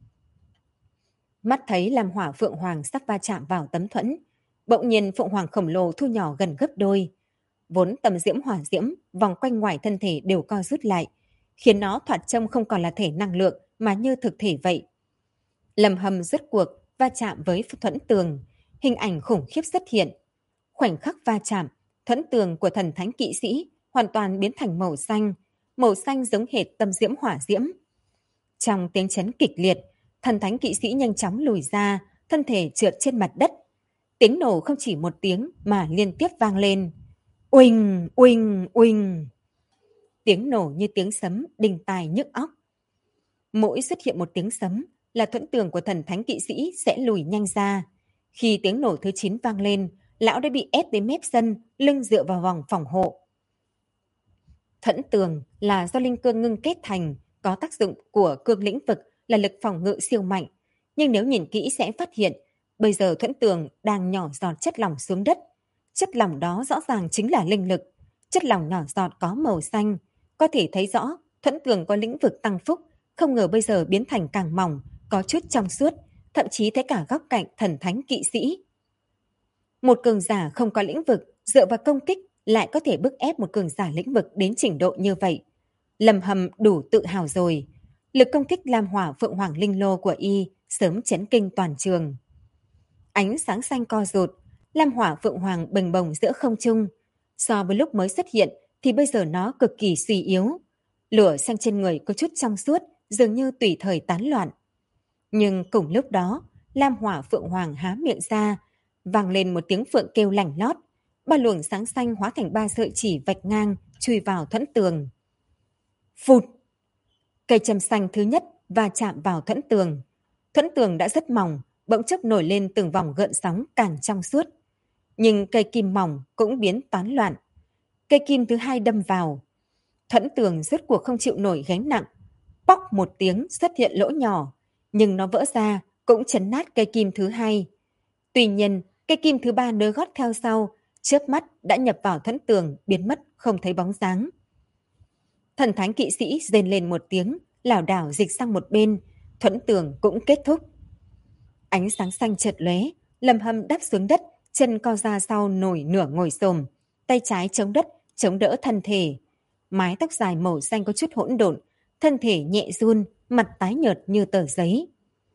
Mắt thấy lam hỏa phượng hoàng sắp va chạm vào tấm thuẫn, bỗng nhiên phượng hoàng khổng lồ thu nhỏ gần gấp đôi. Vốn tầm diễm hỏa diễm vòng quanh ngoài thân thể đều co rút lại, khiến nó thoạt trông không còn là thể năng lượng mà như thực thể vậy. Lâm Hâm rốt cuộc va chạm với thuẫn tường, hình ảnh khủng khiếp xuất hiện. Khoảnh khắc va chạm, thuẫn tường của thần thánh kỵ sĩ hoàn toàn biến thành màu xanh giống hệt tâm diễm hỏa diễm. Trong tiếng chấn kịch liệt, thần thánh kỵ sĩ nhanh chóng lùi ra, thân thể trượt trên mặt đất. Tiếng nổ không chỉ một tiếng mà liên tiếp vang lên. Uỳnh, uỳnh, uỳnh. Tiếng nổ như tiếng sấm đinh tai nhức óc. Mỗi xuất hiện một tiếng sấm là thuẫn tường của thần thánh kỵ sĩ sẽ lùi nhanh ra. Khi tiếng nổ thứ 9 vang lên, lão đã bị ép đến mép sân, lưng dựa vào vòng phòng hộ. Thuẫn tường là do linh cương ngưng kết thành, có tác dụng của cương lĩnh vực là lực phòng ngự siêu mạnh. Nhưng nếu nhìn kỹ sẽ phát hiện, bây giờ thuẫn tường đang nhỏ giọt chất lỏng xuống đất. Chất lỏng đó rõ ràng chính là linh lực. Chất lỏng nhỏ giọt có màu xanh. Có thể thấy rõ, thuẫn tường có lĩnh vực tăng phúc, không ngờ bây giờ biến thành càng mỏng, có chút trong suốt, thậm chí thấy cả góc cạnh thần thánh kỵ sĩ. Một cường giả không có lĩnh vực, dựa vào công kích lại có thể bức ép một cường giả lĩnh vực đến trình độ như vậy. Lâm Hâm đủ tự hào rồi. Lực công kích lam hỏa phượng hoàng linh lô của y sớm chấn kinh toàn trường. Ánh sáng xanh co rụt, lam hỏa phượng hoàng bềnh bồng giữa không trung. So với lúc mới xuất hiện thì bây giờ nó cực kỳ suy yếu. Lửa xanh trên người có chút trong suốt, dường như tùy thời tán loạn. Nhưng cùng lúc đó, lam hỏa phượng hoàng há miệng ra, vang lên một tiếng phượng kêu lảnh lót. Ba luồng sáng xanh hóa thành ba sợi chỉ vạch ngang, chui vào thuẫn tường. Phụt! Cây châm xanh thứ nhất va chạm vào thuẫn tường. Thuẫn tường đã rất mỏng, bỗng chốc nổi lên từng vòng gợn sóng càng trong suốt. Nhưng cây kim mỏng cũng biến tán loạn. Cây kim thứ hai đâm vào. Thuẫn tường rốt cuộc không chịu nổi gánh nặng. Póc một tiếng xuất hiện lỗ nhỏ, nhưng nó vỡ ra cũng chấn nát cây kim thứ hai. Tuy nhiên, cây kim thứ ba nối gót theo sau, chớp mắt đã nhập vào thuẫn tường, biến mất không thấy bóng dáng. Thần thánh kỵ sĩ rên lên một tiếng, lảo đảo dịch sang một bên, thuẫn tường cũng kết thúc. Ánh sáng xanh chợt lóe, Lâm Hâm đáp xuống đất, chân co ra sau nổi nửa ngồi xổm, tay trái chống đất, chống đỡ thân thể. Mái tóc dài màu xanh có chút hỗn độn, thân thể nhẹ run, mặt tái nhợt như tờ giấy.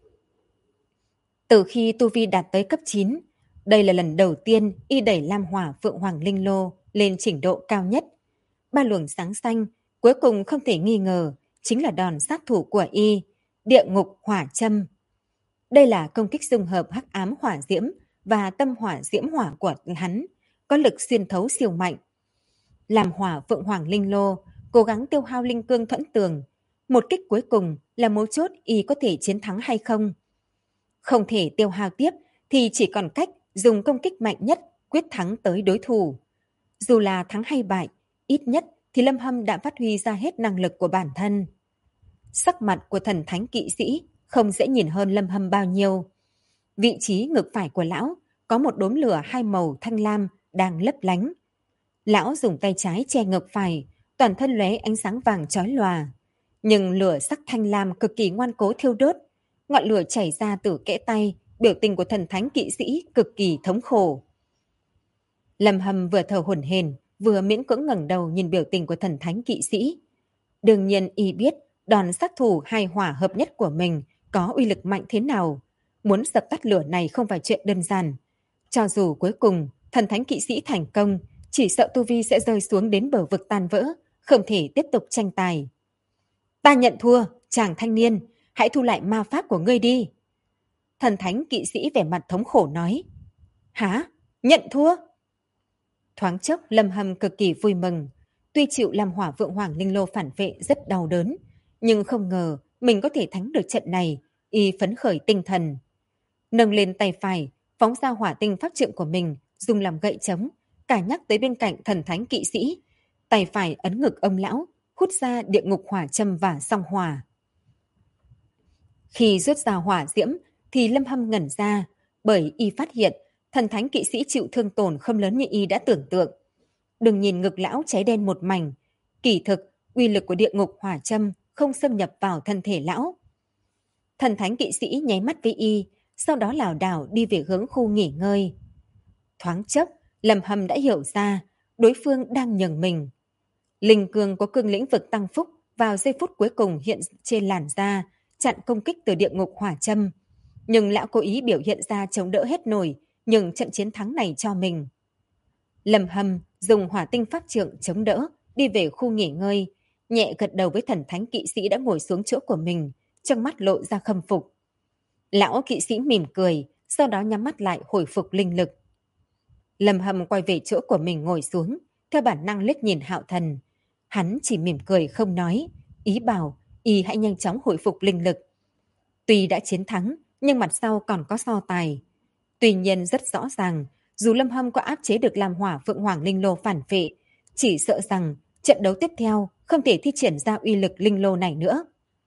Từ khi tu vi đạt tới cấp 9, đây là lần đầu tiên y đẩy Lam Hỏa Phượng Hoàng Linh Lô lên trình độ cao nhất. Ba luồng sáng xanh, cuối cùng không thể nghi ngờ, chính là đòn sát thủ của y, địa ngục hỏa châm. Đây là công kích dung hợp hắc ám hỏa diễm và tâm hỏa diễm hỏa của hắn, có lực xuyên thấu siêu mạnh. Lam Hỏa Phượng Hoàng Linh Lô cố gắng tiêu hao linh cương thuẫn tường. Một kích cuối cùng là mấu chốt y có thể chiến thắng hay không. Không thể tiêu hao tiếp thì chỉ còn cách dùng công kích mạnh nhất quyết thắng tới đối thủ. Dù là thắng hay bại, ít nhất thì Lâm Hâm đã phát huy ra hết năng lực của bản thân. Sắc mặt của thần thánh kỵ sĩ không dễ nhìn hơn Lâm Hâm bao nhiêu. Vị trí ngực phải của lão có một đốm lửa hai màu thanh lam đang lấp lánh. Lão dùng tay trái che ngực phải, toàn thân lóe ánh sáng vàng chói lòa. Nhưng lửa sắc thanh lam cực kỳ ngoan cố thiêu đốt. Ngọn lửa chảy ra từ kẽ tay, biểu tình của thần thánh kỵ sĩ cực kỳ thống khổ. Lâm Hâm vừa thở hổn hển, vừa miễn cưỡng ngẩng đầu nhìn biểu tình của thần thánh kỵ sĩ. Đương nhiên y biết đòn sát thủ hai hỏa hợp nhất của mình có uy lực mạnh thế nào. Muốn dập tắt lửa này không phải chuyện đơn giản. Cho dù cuối cùng thần thánh kỵ sĩ thành công, chỉ sợ tu vi sẽ rơi xuống đến bờ vực tan vỡ, không thể tiếp tục tranh tài. Ta nhận thua, chàng thanh niên, hãy thu lại ma pháp của ngươi đi. Thần thánh kỵ sĩ vẻ mặt thống khổ nói. Hả? Nhận thua? Thoáng chốc Lâm Hâm cực kỳ vui mừng. Tuy chịu Lam Hỏa Phượng Hoàng Linh Lô phản vệ rất đau đớn, nhưng không ngờ mình có thể thắng được trận này, y phấn khởi tinh thần. Nâng lên tay phải, phóng ra hỏa tinh pháp trượng của mình, dùng làm gậy chống, cả nhắc tới bên cạnh thần thánh kỵ sĩ. Tay phải ấn ngực ông lão, hút ra địa ngục hỏa châm và song hỏa. Khi rút ra hỏa diễm thì Lâm Hâm ngẩn ra, bởi y phát hiện thần thánh kỵ sĩ chịu thương tổn không lớn như y đã tưởng tượng. Đừng nhìn ngực lão cháy đen một mảnh, kỳ thực uy lực của địa ngục hỏa châm không xâm nhập vào thân thể lão. Thần thánh kỵ sĩ nháy mắt với y, sau đó lảo đảo đi về hướng khu nghỉ ngơi. Thoáng chốc, Lâm Hâm đã hiểu ra đối phương đang nhường mình. Linh cương có cương lĩnh vực tăng phúc vào giây phút cuối cùng hiện trên làn da, chặn công kích từ địa ngục hỏa châm. Nhưng lão cố ý biểu hiện ra chống đỡ hết nổi, nhưng trận chiến thắng này cho mình. Lâm Hâm dùng hỏa tinh pháp trượng chống đỡ, đi về khu nghỉ ngơi, nhẹ gật đầu với thần thánh kỵ sĩ đã ngồi xuống chỗ của mình, trong mắt lộ ra khâm phục. Lão kỵ sĩ mỉm cười, sau đó nhắm mắt lại hồi phục linh lực. Lâm Hâm quay về chỗ của mình ngồi xuống, theo bản năng liếc nhìn Hạo Thần. Hắn chỉ mỉm cười không nói, ý bảo y hãy nhanh chóng hồi phục linh lực. Tuy đã chiến thắng, nhưng mặt sau còn có so tài. Tuy nhiên rất rõ ràng, dù Lâm Hâm có áp chế được Lam Hỏa Phượng Hoàng Linh Lô phản vệ, chỉ sợ rằng trận đấu tiếp theo không thể thi triển ra uy lực Linh Lô này nữa.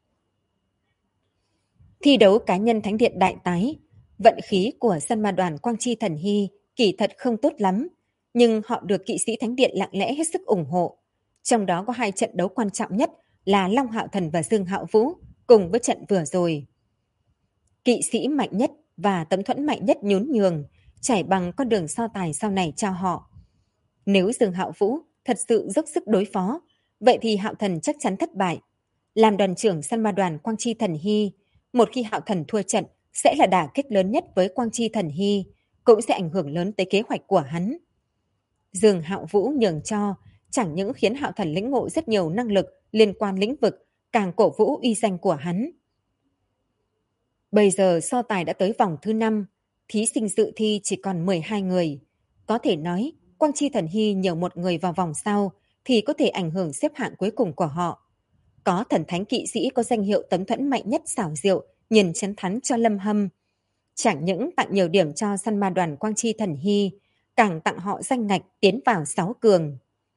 Thi đấu cá nhân Thánh điện Đại Tái, vận khí của sân ma đoàn Quang Chi Thần Hy kỳ thật không tốt lắm, nhưng họ được kỵ sĩ Thánh điện lặng lẽ hết sức ủng hộ. Trong đó có hai trận đấu quan trọng nhất là Long Hạo Thần và Dương Hạo Vũ, cùng với trận vừa rồi. Kỵ sĩ mạnh nhất và tấm thuẫn mạnh nhất nhún nhường, trải bằng con đường so tài sau này cho họ. Nếu Dương Hạo Vũ thật sự dốc sức đối phó, vậy thì Hạo Thần chắc chắn thất bại. Làm đoàn trưởng săn ma đoàn Quang Chi Thần Hy, một khi Hạo Thần thua trận sẽ là đả kích lớn nhất với Quang Chi Thần Hy, cũng sẽ ảnh hưởng lớn tới kế hoạch của hắn. Dương Hạo Vũ nhường cho chẳng những khiến Hạo Thần lĩnh ngộ rất nhiều năng lực liên quan lĩnh vực, càng cổ vũ uy danh của hắn. Bây giờ so tài đã tới vòng thứ 5, thí sinh dự thi chỉ còn 12 người. Có thể nói, Quang Chi Thần Hy nhờ một người vào vòng sau thì có thể ảnh hưởng xếp hạng cuối cùng của họ. Có thần thánh kỵ sĩ có danh hiệu tấm thuẫn mạnh nhất xảo diệu, nhìn chấn thắng cho Lâm Hâm. Chẳng những tặng nhiều điểm cho săn ma đoàn Quang Chi Thần Hy, càng tặng họ danh ngạch tiến vào 6 cường.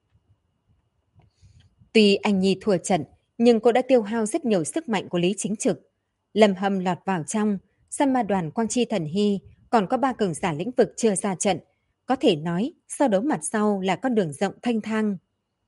Tuy anh Nhi thua trận, nhưng cô đã tiêu hao rất nhiều sức mạnh của Lý Chính Trực. Lâm Hâm lọt vào trong, săn ma đoàn Quang Chi Thần Hy còn có 3 cường giả lĩnh vực chưa ra trận. Có thể nói, sau đấu mặt sau là con đường rộng thanh thang.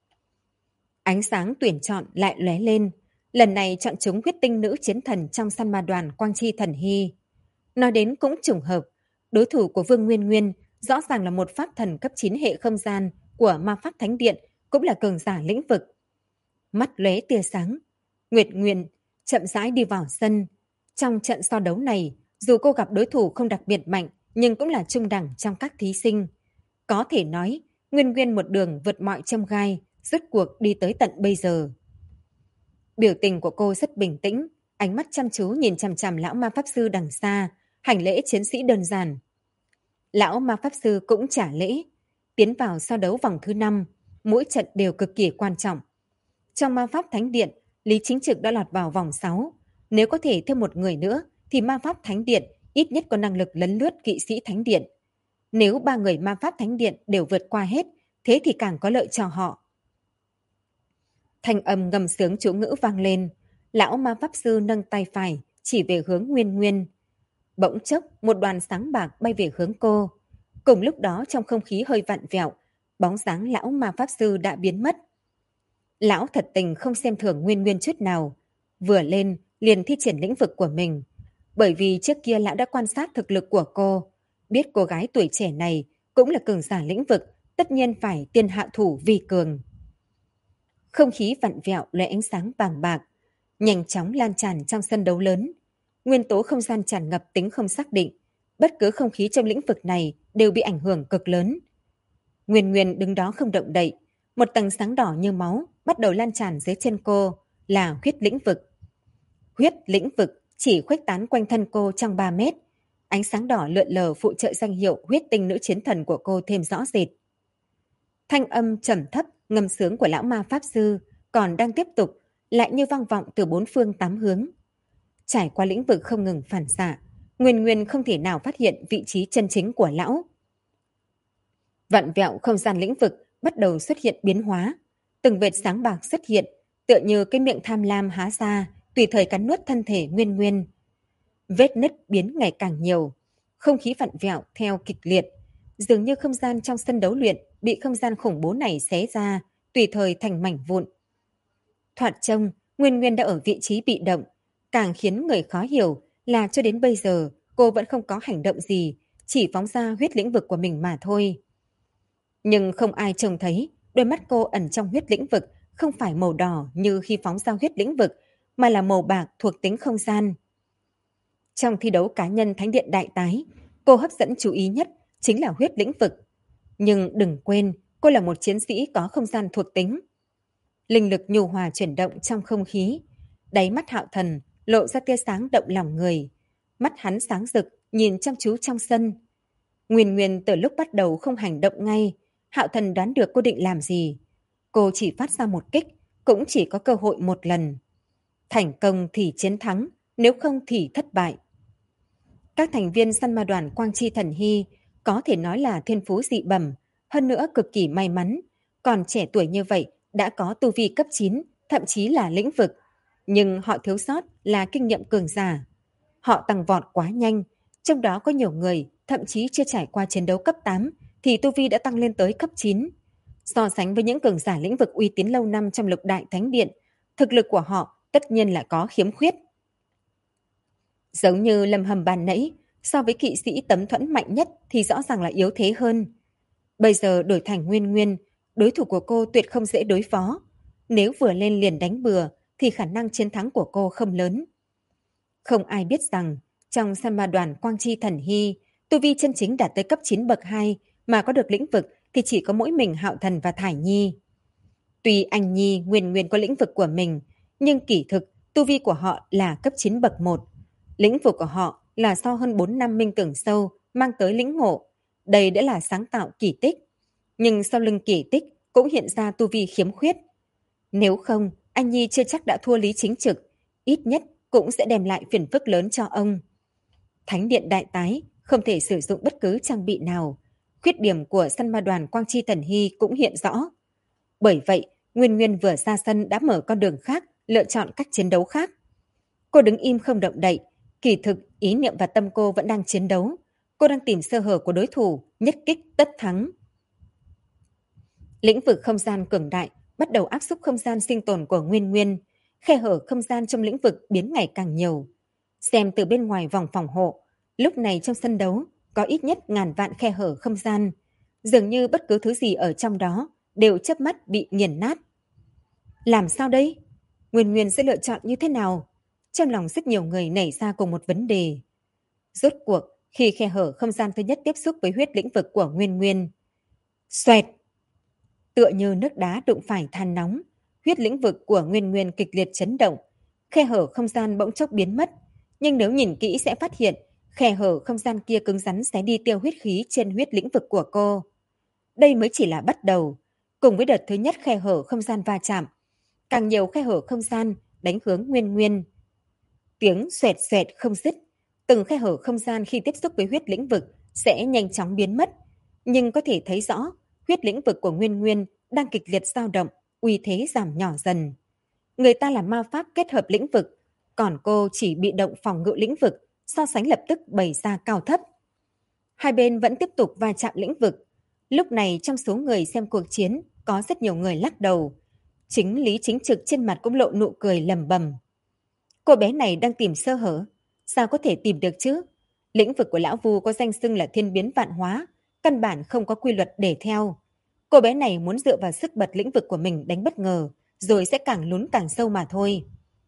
Ánh sáng tuyển chọn lại lóe lên. Lần này chọn chúng huyết tinh nữ chiến thần trong săn ma đoàn Quang Chi Thần Hy. Nói đến cũng trùng hợp, đối thủ của Vương Nguyên Nguyên rõ ràng là một pháp thần cấp 9 hệ không gian của Ma Pháp Thánh Điện, cũng là cường giả lĩnh vực. Mắt lóe tia sáng, Nguyệt Nguyên chậm rãi đi vào sân. Trong trận so đấu này, dù cô gặp đối thủ không đặc biệt mạnh, nhưng cũng là trung đẳng trong các thí sinh. Có thể nói, Nguyên Nguyên một đường vượt mọi chông gai, rốt cuộc đi tới tận bây giờ. Biểu tình của cô rất bình tĩnh, ánh mắt chăm chú nhìn chằm chằm lão ma pháp sư đằng xa, hành lễ chiến sĩ đơn giản. Lão ma pháp sư cũng trả lễ, tiến vào so đấu vòng thứ 5, mỗi trận đều cực kỳ quan trọng. Trong Ma Pháp Thánh Điện, Lý Chính Trực đã lọt vào vòng 6. Nếu có thể thêm một người nữa, thì Ma Pháp Thánh Điện ít nhất có năng lực lấn lướt kỵ sĩ Thánh Điện. Nếu 3 người Ma Pháp Thánh Điện đều vượt qua hết, thế thì càng có lợi cho họ. Thanh âm ngầm sướng chú ngữ vang lên. Lão ma pháp sư nâng tay phải, chỉ về hướng Nguyên Nguyên. Bỗng chốc, một đoàn sáng bạc bay về hướng cô. Cùng lúc đó trong không khí hơi vặn vẹo, bóng dáng lão ma pháp sư đã biến mất. Lão thật tình không xem thường Nguyên Nguyên chút nào. Vừa lên, liền thi triển lĩnh vực của mình. Bởi vì trước kia lão đã quan sát thực lực của cô. Biết cô gái tuổi trẻ này cũng là cường giả lĩnh vực, tất nhiên phải tiên hạ thủ vi cường. Không khí vặn vẹo lóe ánh sáng vàng bạc, nhanh chóng lan tràn trong sân đấu lớn. Nguyên tố không gian tràn ngập tính không xác định. Bất cứ không khí trong lĩnh vực này đều bị ảnh hưởng cực lớn. Nguyên Nguyên đứng đó không động đậy. Một tầng sáng đỏ như máu bắt đầu lan tràn dưới chân cô, là huyết lĩnh vực. Huyết lĩnh vực chỉ khuếch tán quanh thân cô trong 3 mét. Ánh sáng đỏ lượn lờ phụ trợ danh hiệu huyết tinh nữ chiến thần của cô thêm rõ rệt. Thanh âm trầm thấp ngâm sướng của lão ma pháp sư còn đang tiếp tục, lại như vang vọng từ 4 phương 8 hướng. Trải qua lĩnh vực không ngừng phản xạ, Nguyên Nguyên không thể nào phát hiện vị trí chân chính của lão. Vặn vẹo không gian lĩnh vực bắt đầu xuất hiện biến hóa. Từng vệt sáng bạc xuất hiện, tựa như cái miệng tham lam há ra, tùy thời cắn nuốt thân thể Nguyên Nguyên. Vết nứt biến ngày càng nhiều, không khí vặn vẹo theo kịch liệt. Dường như không gian trong sân đấu luyện bị không gian khủng bố này xé ra, tùy thời thành mảnh vụn. Thoạt trông, Nguyên Nguyên đã ở vị trí bị động. Càng khiến người khó hiểu là cho đến bây giờ cô vẫn không có hành động gì, chỉ phóng ra huyết lĩnh vực của mình mà thôi. Nhưng không ai trông thấy đôi mắt cô ẩn trong huyết lĩnh vực không phải màu đỏ như khi phóng ra huyết lĩnh vực, mà là màu bạc thuộc tính không gian. Trong thi đấu cá nhân Thánh Điện Đại Tái, cô hấp dẫn chú ý nhất chính là huyết lĩnh vực. Nhưng đừng quên, cô là một chiến sĩ có không gian thuộc tính. Linh lực nhu hòa chuyển động trong không khí. Đáy mắt Hạo Thần lộ ra tia sáng động lòng người. Mắt hắn sáng rực, nhìn chăm chú trong sân. Nguyên Nguyên từ lúc bắt đầu không hành động ngay, Hạo Thần đoán được cô định làm gì. Cô chỉ phát ra một kích, cũng chỉ có cơ hội một lần. Thành công thì chiến thắng, nếu không thì thất bại. Các thành viên săn ma đoàn Quang Chi Thần Hy có thể nói là thiên phú dị bẩm, hơn nữa cực kỳ may mắn. Còn trẻ tuổi như vậy đã có tu vi cấp 9, thậm chí là lĩnh vực. Nhưng họ thiếu sót là kinh nghiệm cường giả. Họ tăng vọt quá nhanh, trong đó có nhiều người thậm chí chưa trải qua chiến đấu cấp 8 thì tu vi đã tăng lên tới cấp 9. So sánh với những cường giả lĩnh vực uy tín lâu năm trong Lục Đại Thánh Điện, thực lực của họ tất nhiên là có khiếm khuyết. Giống như Lâm Hâm ban nãy, so với kỵ sĩ tấm thuẫn mạnh nhất thì rõ ràng là yếu thế hơn. Bây giờ đổi thành Nguyên Nguyên, đối thủ của cô tuyệt không dễ đối phó. Nếu vừa lên liền đánh bừa thì khả năng chiến thắng của cô không lớn. Không ai biết rằng trong săn ma đoàn Quang Chi Thần Hy, tu vi chân chính đạt tới cấp 9 bậc 2 mà có được lĩnh vực thì chỉ có mỗi mình Hạo Thần và Thải Nhi. Tuy anh Nhi Nguyên Nguyên có lĩnh vực của mình, nhưng kỳ thực tu vi của họ là cấp 9 bậc 1. Lĩnh vực của họ là sau hơn 4 năm minh tưởng sâu mang tới lĩnh ngộ. Đây đã là sáng tạo kỳ tích. nhưng sau lưng kỳ tích cũng hiện ra tu vi khiếm khuyết. Nếu không, anh Nhi chưa chắc đã thua Lý Chính Trực, ít nhất cũng sẽ đem lại phiền phức lớn cho ông. Thánh điện đại tái không thể sử dụng bất cứ trang bị nào. Khuyết điểm của săn ma đoàn Quang Chi Thần Hy cũng hiện rõ. Bởi vậy, Nguyên Nguyên vừa ra sân đã mở con đường khác, lựa chọn cách chiến đấu khác. Cô đứng im không động đậy, kỳ thực ý niệm và tâm cô vẫn đang chiến đấu. Cô đang tìm sơ hở của đối thủ, nhất kích tất thắng. Lĩnh vực không gian cường đại bắt đầu áp xúc không gian sinh tồn của Nguyên Nguyên. Khe hở không gian trong lĩnh vực biến ngày càng nhiều. Xem từ bên ngoài vòng phòng hộ, lúc này trong sân đấu có ít nhất ngàn vạn khe hở không gian. Dường như bất cứ thứ gì ở trong đó đều chớp mắt bị nghiền nát. Làm sao đây? Nguyên Nguyên sẽ lựa chọn như thế nào? Trong lòng rất nhiều người nảy ra cùng một vấn đề. Rốt cuộc, khi khe hở không gian thứ nhất tiếp xúc với huyết lĩnh vực của Nguyên Nguyên. Xoẹt! Tựa như nước đá đụng phải than nóng, huyết lĩnh vực của Nguyên Nguyên kịch liệt chấn động. Khe hở không gian bỗng chốc biến mất. Nhưng nếu nhìn kỹ sẽ phát hiện, khe hở không gian kia cứng rắn xé đi tiêu huyết khí trên huyết lĩnh vực của cô. Đây mới chỉ là bắt đầu. Cùng với đợt thứ nhất khe hở không gian va chạm, càng nhiều khe hở không gian đánh hướng Nguyên Nguyên. Tiếng xoẹt xoẹt không dứt, từng khe hở không gian khi tiếp xúc với huyết lĩnh vực sẽ nhanh chóng biến mất. Nhưng có thể thấy rõ, huyết lĩnh vực của Nguyên Nguyên đang kịch liệt dao động, uy thế giảm nhỏ dần. Người ta là ma pháp kết hợp lĩnh vực, còn cô chỉ bị động phòng ngự lĩnh vực, so sánh lập tức bày ra cao thấp. Hai bên vẫn tiếp tục va chạm lĩnh vực. Lúc này trong số người xem cuộc chiến, có rất nhiều người lắc đầu. Chính Lý Chính Trực trên mặt cũng lộ nụ cười lầm bầm. Cô bé này đang tìm sơ hở. Sao có thể tìm được chứ? Lĩnh vực của Lão Vu có danh xưng là thiên biến vạn hóa, căn bản không có quy luật để theo. Cô bé này muốn dựa vào sức bật lĩnh vực của mình đánh bất ngờ, rồi sẽ càng lún càng sâu mà thôi.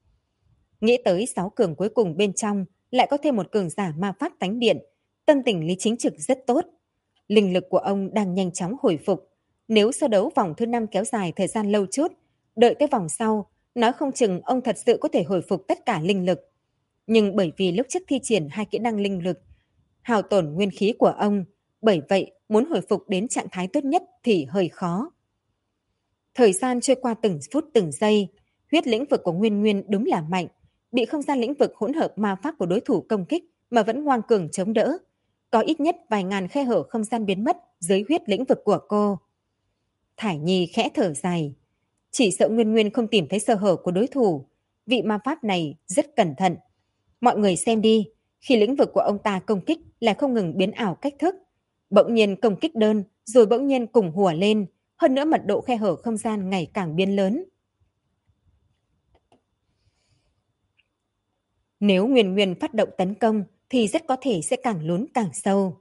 Nghĩ tới 6 cường cuối cùng bên trong, lại có thêm một cường giả ma pháp tánh điện. Tâm tình Lý Chính Trực rất tốt. Linh lực của ông đang nhanh chóng hồi phục. Nếu so đấu vòng thứ 5 kéo dài thời gian lâu chút, đợi tới vòng sau, nói không chừng ông thật sự có thể hồi phục tất cả linh lực. Nhưng bởi vì lúc trước thi triển 2 kỹ năng linh lực, hao tổn nguyên khí của ông, bởi vậy muốn hồi phục đến trạng thái tốt nhất thì hơi khó. Thời gian trôi qua từng phút từng giây, huyết lĩnh vực của Nguyên Nguyên đúng là mạnh, bị không gian lĩnh vực hỗn hợp ma pháp của đối thủ công kích mà vẫn ngoan cường chống đỡ. Có ít nhất vài ngàn khe hở không gian biến mất dưới huyết lĩnh vực của cô. Thải Nhi khẽ thở dài. Chỉ sợ Nguyên Nguyên không tìm thấy sơ hở của đối thủ. Vị ma pháp này rất cẩn thận. Mọi người xem đi, khi lĩnh vực của ông ta công kích lại không ngừng biến ảo cách thức. Bỗng nhiên công kích đơn, rồi bỗng nhiên cùng hùa lên. Hơn nữa mật độ khe hở không gian ngày càng biến lớn. Nếu Nguyên Nguyên phát động tấn công thì rất có thể sẽ càng lún càng sâu.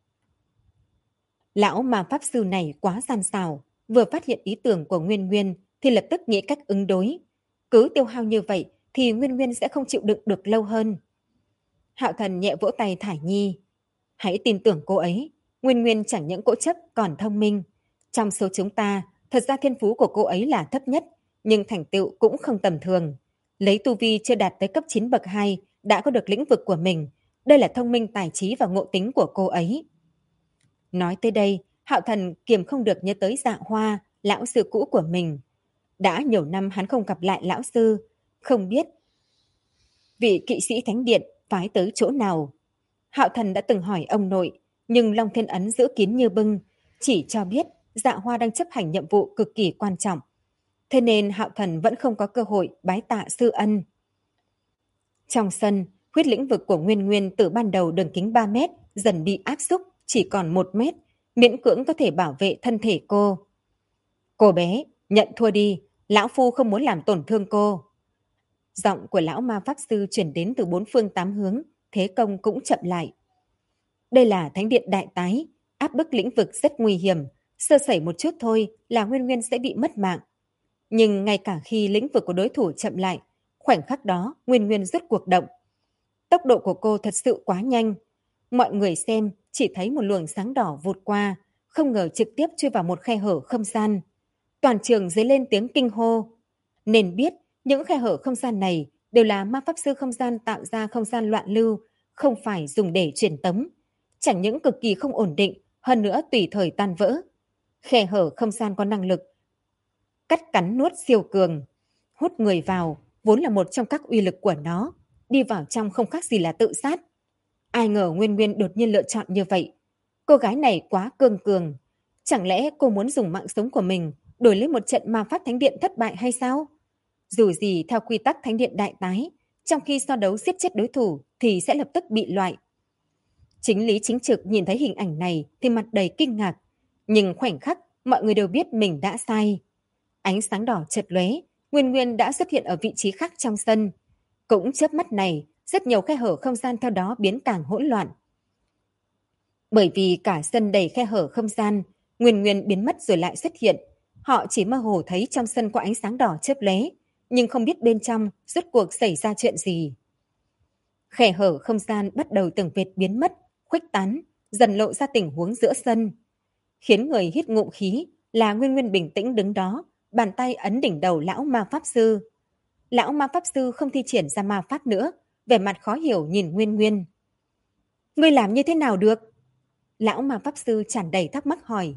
Lão ma pháp sư này quá gian xảo, vừa phát hiện ý tưởng của Nguyên Nguyên thì lập tức nghĩ cách ứng đối. Cứ tiêu hao như vậy thì Nguyên Nguyên sẽ không chịu đựng được lâu hơn. Hạo Thần nhẹ vỗ tay Thải Nhi. Hãy tin tưởng cô ấy, Nguyên Nguyên chẳng những cố chấp còn thông minh. Trong số chúng ta, thật ra thiên phú của cô ấy là thấp nhất, nhưng thành tựu cũng không tầm thường. Lấy tu vi chưa đạt tới cấp 9 bậc 2, đã có được lĩnh vực của mình. Đây là thông minh tài trí và ngộ tính của cô ấy. Nói tới đây, Hạo Thần kiềm không được nhớ tới Dạ Hoa, lão sư cũ của mình. Đã nhiều năm hắn không gặp lại lão sư, không biết vị kỵ sĩ thánh điện phái tới chỗ nào. Hạo Thần đã từng hỏi ông nội, nhưng Long Thiên Ấn giữ kín như bưng, chỉ cho biết Dạ Hoa đang chấp hành nhiệm vụ cực kỳ quan trọng. Thế nên Hạo Thần vẫn không có cơ hội bái tạ sư ân. Trong sân, huyết lĩnh vực của Nguyên Nguyên từ ban đầu đường kính 3 mét dần bị áp xúc chỉ còn 1 mét, miễn cưỡng có thể bảo vệ thân thể cô. Cô bé, nhận thua đi, lão phu không muốn làm tổn thương cô. Giọng của lão ma pháp sư chuyển đến từ 4 phương 8 hướng, thế công cũng chậm lại. Đây là thánh điện đại tái, áp bức lĩnh vực rất nguy hiểm, sơ sẩy một chút thôi là Nguyên Nguyên sẽ bị mất mạng. Nhưng ngay cả khi lĩnh vực của đối thủ chậm lại, khoảnh khắc đó Nguyên Nguyên rút cuộc động. Tốc độ của cô thật sự quá nhanh. Mọi người xem chỉ thấy một luồng sáng đỏ vụt qua, không ngờ trực tiếp chui vào một khe hở không gian. Toàn trường dấy lên tiếng kinh hô. Nên biết những khe hở không gian này đều là ma pháp sư không gian tạo ra không gian loạn lưu, không phải dùng để truyền tống. Chẳng những cực kỳ không ổn định, hơn nữa tùy thời tan vỡ. Khe hở không gian có năng lực cắt cắn nuốt siêu cường, hút người vào vốn là một trong các uy lực của nó, đi vào trong không khác gì là tự sát. Ai ngờ Nguyên Nguyên đột nhiên lựa chọn như vậy. Cô gái này quá cương cường. Chẳng lẽ cô muốn dùng mạng sống của mình đổi lấy một trận ma pháp thánh điện thất bại hay sao? Dù gì theo quy tắc thánh điện đại tái, trong khi so đấu giết chết đối thủ thì sẽ lập tức bị loại. Chính lý chính trực nhìn thấy hình ảnh này thì mặt đầy kinh ngạc. Nhưng khoảnh khắc mọi người đều biết mình đã sai. Ánh sáng đỏ chợt lóe, Nguyên Nguyên đã xuất hiện ở vị trí khác trong sân. Cũng chớp mắt này, rất nhiều khe hở không gian theo đó biến càng hỗn loạn. Bởi vì cả sân đầy khe hở không gian, Nguyên Nguyên biến mất rồi lại xuất hiện. Họ chỉ mơ hồ thấy trong sân có ánh sáng đỏ chớp lóe, nhưng không biết bên trong rốt cuộc xảy ra chuyện gì. Khe hở không gian bắt đầu từng vệt biến mất, khuếch tán, dần lộ ra tình huống giữa sân. Khiến người hít ngụm khí là Nguyên Nguyên bình tĩnh đứng đó, bàn tay ấn đỉnh đầu lão ma pháp sư. Lão ma pháp sư không thi triển ra ma pháp nữa, vẻ mặt khó hiểu nhìn Nguyên Nguyên. Ngươi làm như thế nào được? Lão ma pháp sư tràn đầy thắc mắc hỏi.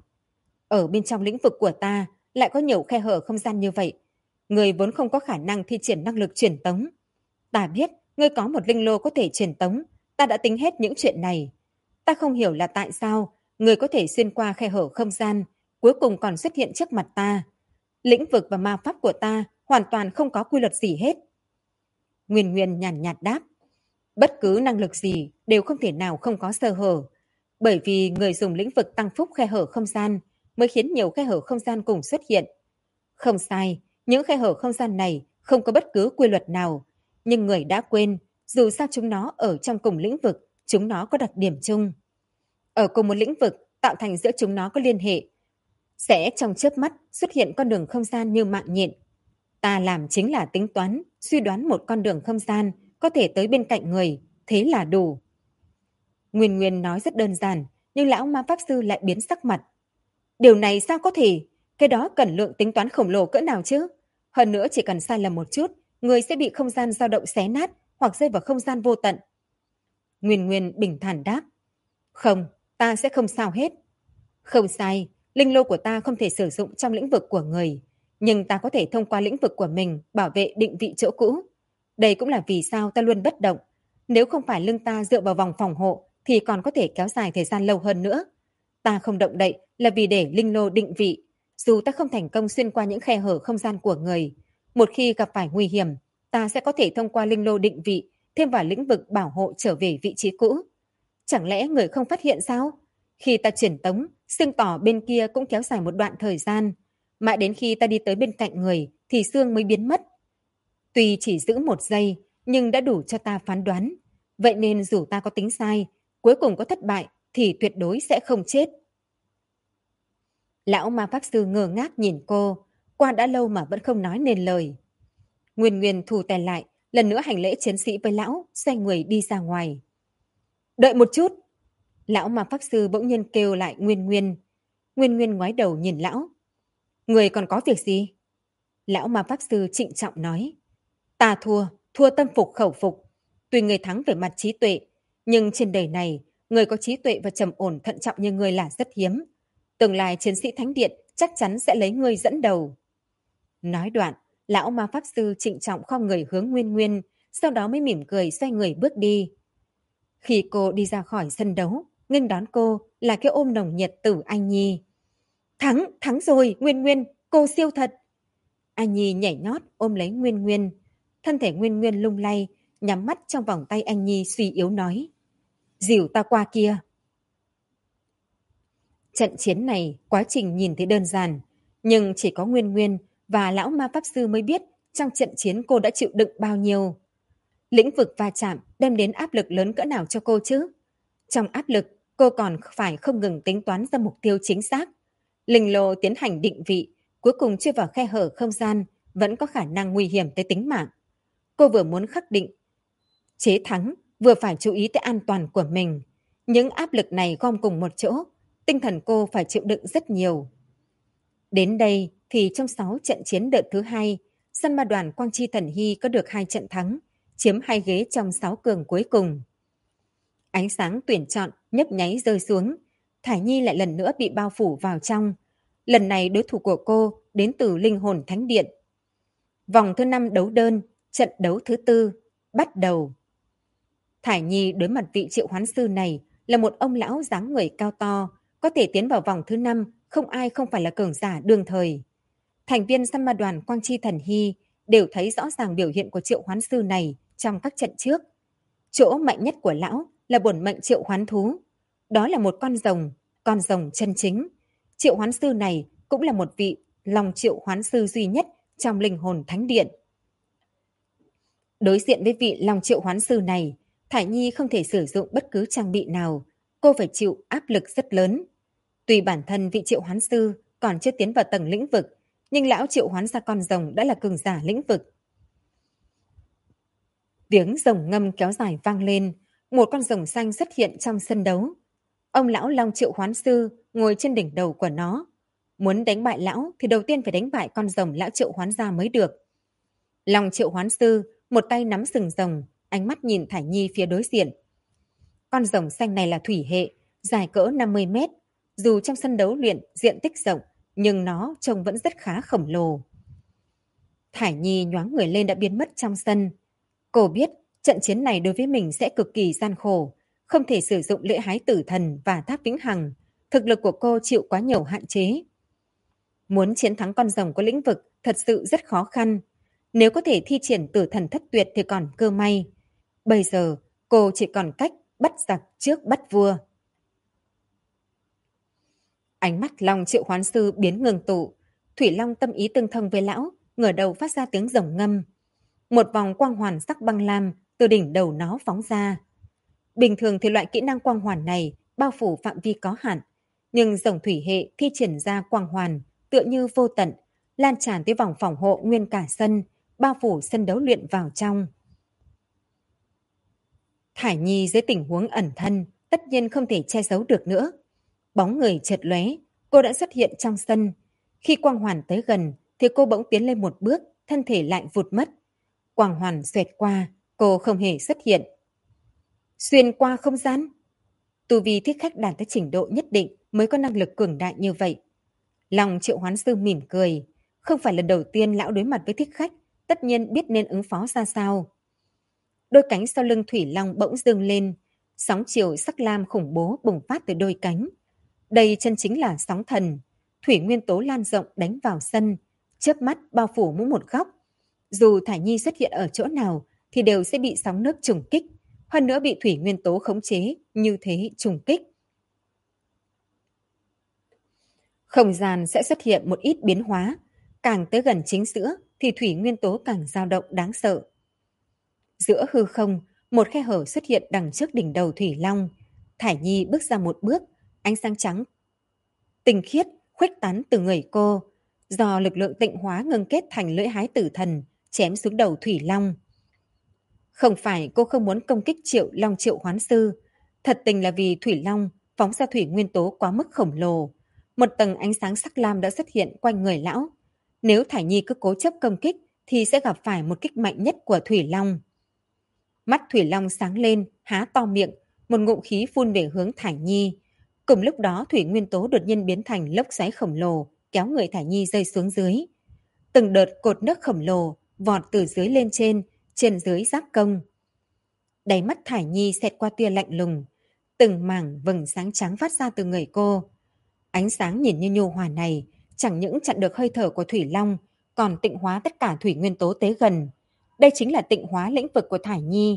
Ở bên trong lĩnh vực của ta lại có nhiều khe hở không gian như vậy. Ngươi vốn không có khả năng thi triển năng lực truyền tống. Ta biết ngươi có một linh lô có thể truyền tống, ta đã tính hết những chuyện này. Ta không hiểu là tại sao ngươi có thể xuyên qua khe hở không gian, cuối cùng còn xuất hiện trước mặt ta. Lĩnh vực và ma pháp của ta hoàn toàn không có quy luật gì hết. Nguyên Nguyên nhàn nhạt đáp. Bất cứ năng lực gì đều không thể nào không có sơ hở. Bởi vì người dùng lĩnh vực tăng phúc khe hở không gian mới khiến nhiều khe hở không gian cùng xuất hiện. Không sai, những khe hở không gian này không có bất cứ quy luật nào. Nhưng người đã quên, dù sao chúng nó ở trong cùng lĩnh vực, chúng nó có đặc điểm chung. Ở cùng một lĩnh vực, tạo thành giữa chúng nó có liên hệ. Sẽ trong chớp mắt xuất hiện con đường không gian như mạng nhện. Ta làm chính là tính toán, suy đoán một con đường không gian có thể tới bên cạnh người, thế là đủ. Nguyên Nguyên nói rất đơn giản, nhưng lão ma pháp sư lại biến sắc mặt. Điều này sao có thể? Cái đó cần lượng tính toán khổng lồ cỡ nào chứ? Hơn nữa chỉ cần sai lầm một chút, người sẽ bị không gian dao động xé nát hoặc rơi vào không gian vô tận. Nguyên Nguyên bình thản đáp. Không, ta sẽ không sao hết. Không sai, linh lô của ta không thể sử dụng trong lĩnh vực của người, nhưng ta có thể thông qua lĩnh vực của mình bảo vệ định vị chỗ cũ. Đây cũng là vì sao ta luôn bất động. Nếu không phải lưng ta dựa vào vòng phòng hộ thì còn có thể kéo dài thời gian lâu hơn nữa. Ta không động đậy là vì để linh lô định vị. Dù ta không thành công xuyên qua những khe hở không gian của người, một khi gặp phải nguy hiểm, ta sẽ có thể thông qua linh lô định vị thêm vào lĩnh vực bảo hộ trở về vị trí cũ. Chẳng lẽ người không phát hiện sao? Khi ta chuyển tống, xương tỏ bên kia cũng kéo dài một đoạn thời gian. Mãi đến khi ta đi tới bên cạnh người thì xương mới biến mất. Tuy chỉ giữ 1 giây, nhưng đã đủ cho ta phán đoán. Vậy nên dù ta có tính sai, cuối cùng có thất bại thì tuyệt đối sẽ không chết. Lão ma pháp sư ngơ ngác nhìn cô, qua đã lâu mà vẫn không nói nên lời. Nguyên Nguyên thu tay lại, lần nữa hành lễ chiến sĩ với lão, xoay người đi ra ngoài. Đợi một chút! Lão ma pháp sư bỗng nhiên kêu lại Nguyên Nguyên. Nguyên Nguyên ngoái đầu nhìn lão. Người còn có việc gì? Lão ma pháp sư trịnh trọng nói. Ta thua tâm phục khẩu phục. Tuy người thắng về mặt trí tuệ, nhưng trên đời này, người có trí tuệ và trầm ổn thận trọng như người là rất hiếm. Tương lai chiến sĩ thánh điện chắc chắn sẽ lấy ngươi dẫn đầu. Nói đoạn, lão ma pháp sư trịnh trọng khom người hướng Nguyên Nguyên, sau đó mới mỉm cười xoay người bước đi. Khi cô đi ra khỏi sân đấu, nghênh đón cô là cái ôm nồng nhiệt từ Anh Nhi. Thắng rồi, Nguyên Nguyên, cô siêu thật. Anh Nhi nhảy nhót ôm lấy Nguyên Nguyên. Thân thể Nguyên Nguyên lung lay, nhắm mắt trong vòng tay anh Nhi suy yếu nói. Dìu ta qua kia. Trận chiến này, quá trình nhìn thấy đơn giản, nhưng chỉ có Nguyên Nguyên và lão ma pháp sư mới biết trong trận chiến cô đã chịu đựng bao nhiêu. Lĩnh vực va chạm đem đến áp lực lớn cỡ nào cho cô chứ? Trong áp lực, cô còn phải không ngừng tính toán ra mục tiêu chính xác. Linh lô tiến hành định vị, cuối cùng chui vào khe hở không gian, vẫn có khả năng nguy hiểm tới tính mạng. Cô vừa muốn khắc định chế thắng, vừa phải chú ý tới an toàn của mình. Những áp lực này gom cùng một chỗ, tinh thần cô phải chịu đựng rất nhiều. Đến đây thì trong 6 trận chiến đợt thứ 2, săn ma đoàn Quang Chi Thần Hy có được 2 trận thắng, chiếm 2 ghế trong 6 cường cuối cùng. Ánh sáng tuyển chọn nhấp nháy rơi xuống, Thải Nhi lại lần nữa bị bao phủ vào trong. Lần này đối thủ của cô đến từ linh hồn thánh điện. Vòng thứ 5 đấu đơn, trận đấu thứ 4, bắt đầu. Thải Nhi đối mặt vị triệu hoán sư này là một ông lão dáng người cao to, có thể tiến vào vòng thứ 5, không ai không phải là cường giả đương thời. Thành viên săn ma đoàn Quang Chi Thần Hy đều thấy rõ ràng biểu hiện của triệu hoán sư này trong các trận trước. Chỗ mạnh nhất của lão là bổn mệnh triệu hoán thú. Đó là một con rồng chân chính. Triệu hoán sư này cũng là một vị long triệu hoán sư duy nhất trong linh hồn thánh điện. Đối diện với vị long triệu hoán sư này, Thải Nhi không thể sử dụng bất cứ trang bị nào. Cô phải chịu áp lực rất lớn. Tuy bản thân vị triệu hoán sư còn chưa tiến vào tầng lĩnh vực, nhưng lão triệu hoán ra con rồng đã là cường giả lĩnh vực. Tiếng rồng ngâm kéo dài vang lên, một con rồng xanh xuất hiện trong sân đấu. Ông lão long triệu hoán sư ngồi trên đỉnh đầu của nó. Muốn đánh bại lão thì đầu tiên phải đánh bại con rồng lão triệu hoán ra mới được. Long triệu hoán sư một tay nắm sừng rồng, ánh mắt nhìn Thải Nhi phía đối diện. Con rồng xanh này là thủy hệ, dài cỡ 50 mét. Dù trong sân đấu luyện diện tích rộng, nhưng nó trông vẫn rất khá khổng lồ. Thải Nhi nhoáng người lên đã biến mất trong sân. Cô biết trận chiến này đối với mình sẽ cực kỳ gian khổ, không thể sử dụng lễ hái tử thần và tháp vĩnh hằng. Thực lực của cô chịu quá nhiều hạn chế. Muốn chiến thắng con rồng có lĩnh vực thật sự rất khó khăn. Nếu có thể thi triển tử thần thất tuyệt thì còn cơ may. Bây giờ cô chỉ còn cách bắt giặc trước bắt vua. Ánh mắt long triệu hoán sư biến ngừng tụ. Thủy Long tâm ý tương thông với lão, ngửa đầu phát ra tiếng rồng ngâm. Một vòng quang hoàn sắc băng lam từ đỉnh đầu nó phóng ra. Bình thường thì loại kỹ năng quang hoàn này bao phủ phạm vi có hạn, nhưng rồng thủy hệ thi triển ra quang hoàn tựa như vô tận, lan tràn tới vòng phòng hộ nguyên cả sân, bao phủ sân đấu luyện vào trong. Thải Nhi dưới tình huống ẩn thân, tất nhiên không thể che giấu được nữa. Bóng người chợt lóe, cô đã xuất hiện trong sân. Khi quang hoàn tới gần, thì cô bỗng tiến lên một bước, thân thể lại vụt mất. Quang hoàn xoẹt qua, cô không hề xuất hiện. Xuyên qua không gian. Tu vi thích khách đạt tới trình độ nhất định mới có năng lực cường đại như vậy. Lòng triệu hoán sư mỉm cười. Không phải lần đầu tiên lão đối mặt với thích khách, tất nhiên biết nên ứng phó ra sao. Đôi cánh sau lưng Thủy Long bỗng dâng lên, sóng chiều sắc lam khủng bố bùng phát từ đôi cánh. Đây chân chính là sóng thần, thủy nguyên tố lan rộng đánh vào sân, chớp mắt bao phủ mỗi một góc. Dù Thải Nhi xuất hiện ở chỗ nào thì đều sẽ bị sóng nước trùng kích, hơn nữa bị thủy nguyên tố khống chế, như thế trùng kích. Không gian sẽ xuất hiện một ít biến hóa, càng tới gần chính giữa thì thủy nguyên tố càng dao động đáng sợ. Giữa hư không, một khe hở xuất hiện đằng trước đỉnh đầu Thủy Long. Thải Nhi bước ra một bước, ánh sáng trắng tinh khiết khuếch tán từ người cô, do lực lượng tịnh hóa ngưng kết thành lưỡi hái tử thần, chém xuống đầu Thủy Long. Không phải cô không muốn công kích Long triệu hoán sư, thật tình là vì Thủy Long phóng ra thủy nguyên tố quá mức khổng lồ. Một tầng ánh sáng sắc lam đã xuất hiện quanh người lão. Nếu Thải Nhi cứ cố chấp công kích thì sẽ gặp phải một kích mạnh nhất của Thủy Long. Mắt Thủy Long sáng lên, há to miệng, một ngụm khí phun về hướng Thải Nhi. Cùng lúc đó thủy nguyên tố đột nhiên biến thành lốc xoáy khổng lồ, kéo người Thải Nhi rơi xuống dưới. Từng đợt cột nước khổng lồ vọt từ dưới lên trên dưới giáp công. Đáy mắt Thải Nhi xẹt qua tia lạnh lùng, từng mảng vầng sáng trắng phát ra từ người cô. Ánh sáng nhìn như nhu hòa này chẳng những chặn được hơi thở của Thủy Long, còn tịnh hóa tất cả thủy nguyên tố tế gần. Đây chính là tịnh hóa lĩnh vực của Thải Nhi.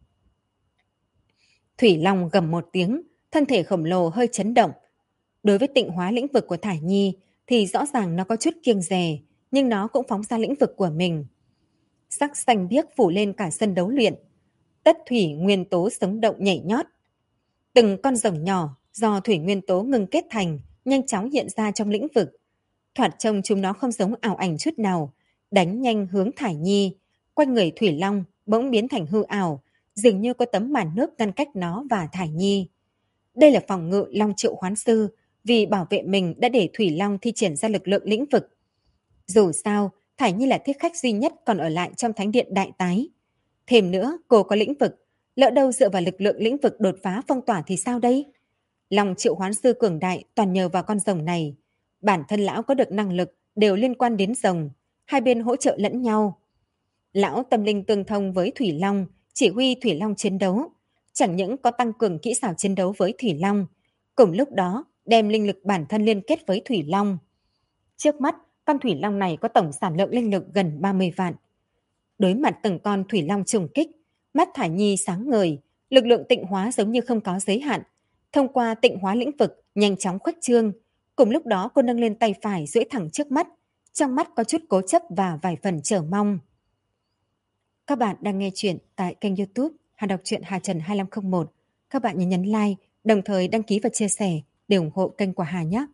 Thủy Long gầm một tiếng, thân thể khổng lồ hơi chấn động. Đối với tịnh hóa lĩnh vực của Thải Nhi thì rõ ràng nó có chút kiêng dè, nhưng nó cũng phóng ra lĩnh vực của mình. Sắc xanh biếc phủ lên cả sân đấu luyện. Tất thủy nguyên tố sống động nhảy nhót. Từng con rồng nhỏ do thủy nguyên tố ngưng kết thành nhanh chóng hiện ra trong lĩnh vực. Thoạt trông chúng nó không giống ảo ảnh chút nào, đánh nhanh hướng Thải Nhi. Quanh người Thủy Long bỗng biến thành hư ảo, dường như có tấm màn nước ngăn cách nó và Thải Nhi. Đây là phòng ngự Long triệu hoán sư, vì bảo vệ mình đã để Thủy Long thi triển ra lực lượng lĩnh vực. Dù sao, Thải Nhi là thiết khách duy nhất còn ở lại trong thánh điện đại tái. Thêm nữa, cô có lĩnh vực, lỡ đâu dựa vào lực lượng lĩnh vực đột phá phong tỏa thì sao đây? Long triệu hoán sư cường đại toàn nhờ vào con rồng này. Bản thân lão có được năng lực đều liên quan đến rồng, hai bên hỗ trợ lẫn nhau. Lão tâm linh tương thông với Thủy Long, chỉ huy Thủy Long chiến đấu, chẳng những có tăng cường kỹ xảo chiến đấu với Thủy Long, cùng lúc đó đem linh lực bản thân liên kết với Thủy Long. Trước mắt, con Thủy Long này có tổng sản lượng linh lực gần 30 vạn. Đối mặt từng con Thủy Long trùng kích, mắt Thải Nhi sáng ngời, lực lượng tịnh hóa giống như không có giới hạn. Thông qua tịnh hóa lĩnh vực, nhanh chóng khuếch trương. Cùng lúc đó cô nâng lên tay phải duỗi thẳng trước mắt, trong mắt có chút cố chấp và vài phần chờ mong. Các bạn đang nghe chuyện tại kênh YouTube Hà đọc truyện Hà Trần 2501. Các bạn nhớ nhấn like, đồng thời đăng ký và chia sẻ để ủng hộ kênh của Hà nhé.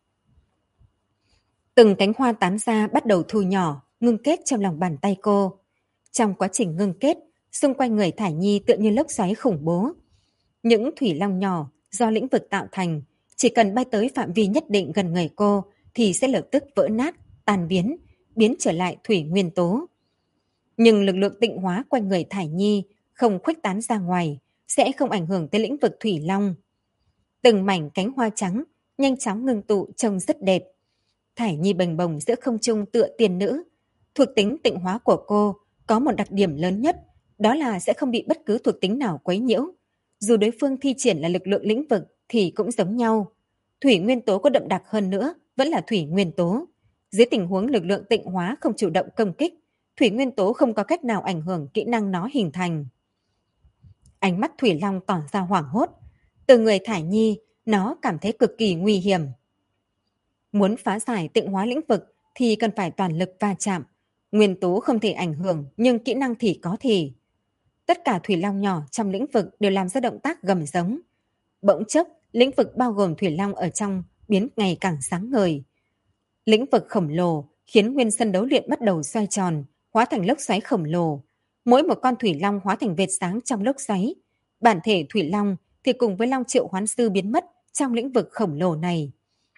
Từng cánh hoa tán ra bắt đầu thu nhỏ, ngưng kết trong lòng bàn tay cô. Trong quá trình ngưng kết, xung quanh người Thải Nhi tựa như lốc xoáy khủng bố. Những thủy long nhỏ do lĩnh vực tạo thành, chỉ cần bay tới phạm vi nhất định gần người cô thì sẽ lập tức vỡ nát, tan biến, biến trở lại thủy nguyên tố. Nhưng lực lượng tịnh hóa quanh người Thải Nhi không khuếch tán ra ngoài, sẽ không ảnh hưởng tới lĩnh vực thủy long. Từng mảnh cánh hoa trắng nhanh chóng ngưng tụ trông rất đẹp. Thải Nhi bềnh bồng giữa không trung tựa tiên nữ. Thuộc tính tịnh hóa của cô có một đặc điểm lớn nhất, đó là sẽ không bị bất cứ thuộc tính nào quấy nhiễu. Dù đối phương thi triển là lực lượng lĩnh vực thì cũng giống nhau. Thủy nguyên tố có đậm đặc hơn nữa, vẫn là thủy nguyên tố. Dưới tình huống lực lượng tịnh hóa không chủ động công kích, thủy nguyên tố không có cách nào ảnh hưởng kỹ năng nó hình thành. Ánh mắt Thủy Long tỏ ra hoảng hốt. Từ người Thải Nhi, nó cảm thấy cực kỳ nguy hiểm. Muốn phá giải tịnh hóa lĩnh vực thì cần phải toàn lực va chạm. Nguyên tố không thể ảnh hưởng, nhưng kỹ năng thì có thể. Tất cả Thủy Long nhỏ trong lĩnh vực đều làm ra động tác gầm giống. Bỗng chốc, lĩnh vực bao gồm Thủy Long ở trong biến ngày càng sáng ngời. Lĩnh vực khổng lồ khiến nguyên sân đấu luyện bắt đầu xoay tròn, hóa thành lốc xoáy khổng lồ. Mỗi một con Thủy Long hóa thành vệt sáng trong lốc xoáy. Bản thể Thủy Long thì cùng với Long Triệu Hoán Sư biến mất trong lĩnh vực khổng lồ này.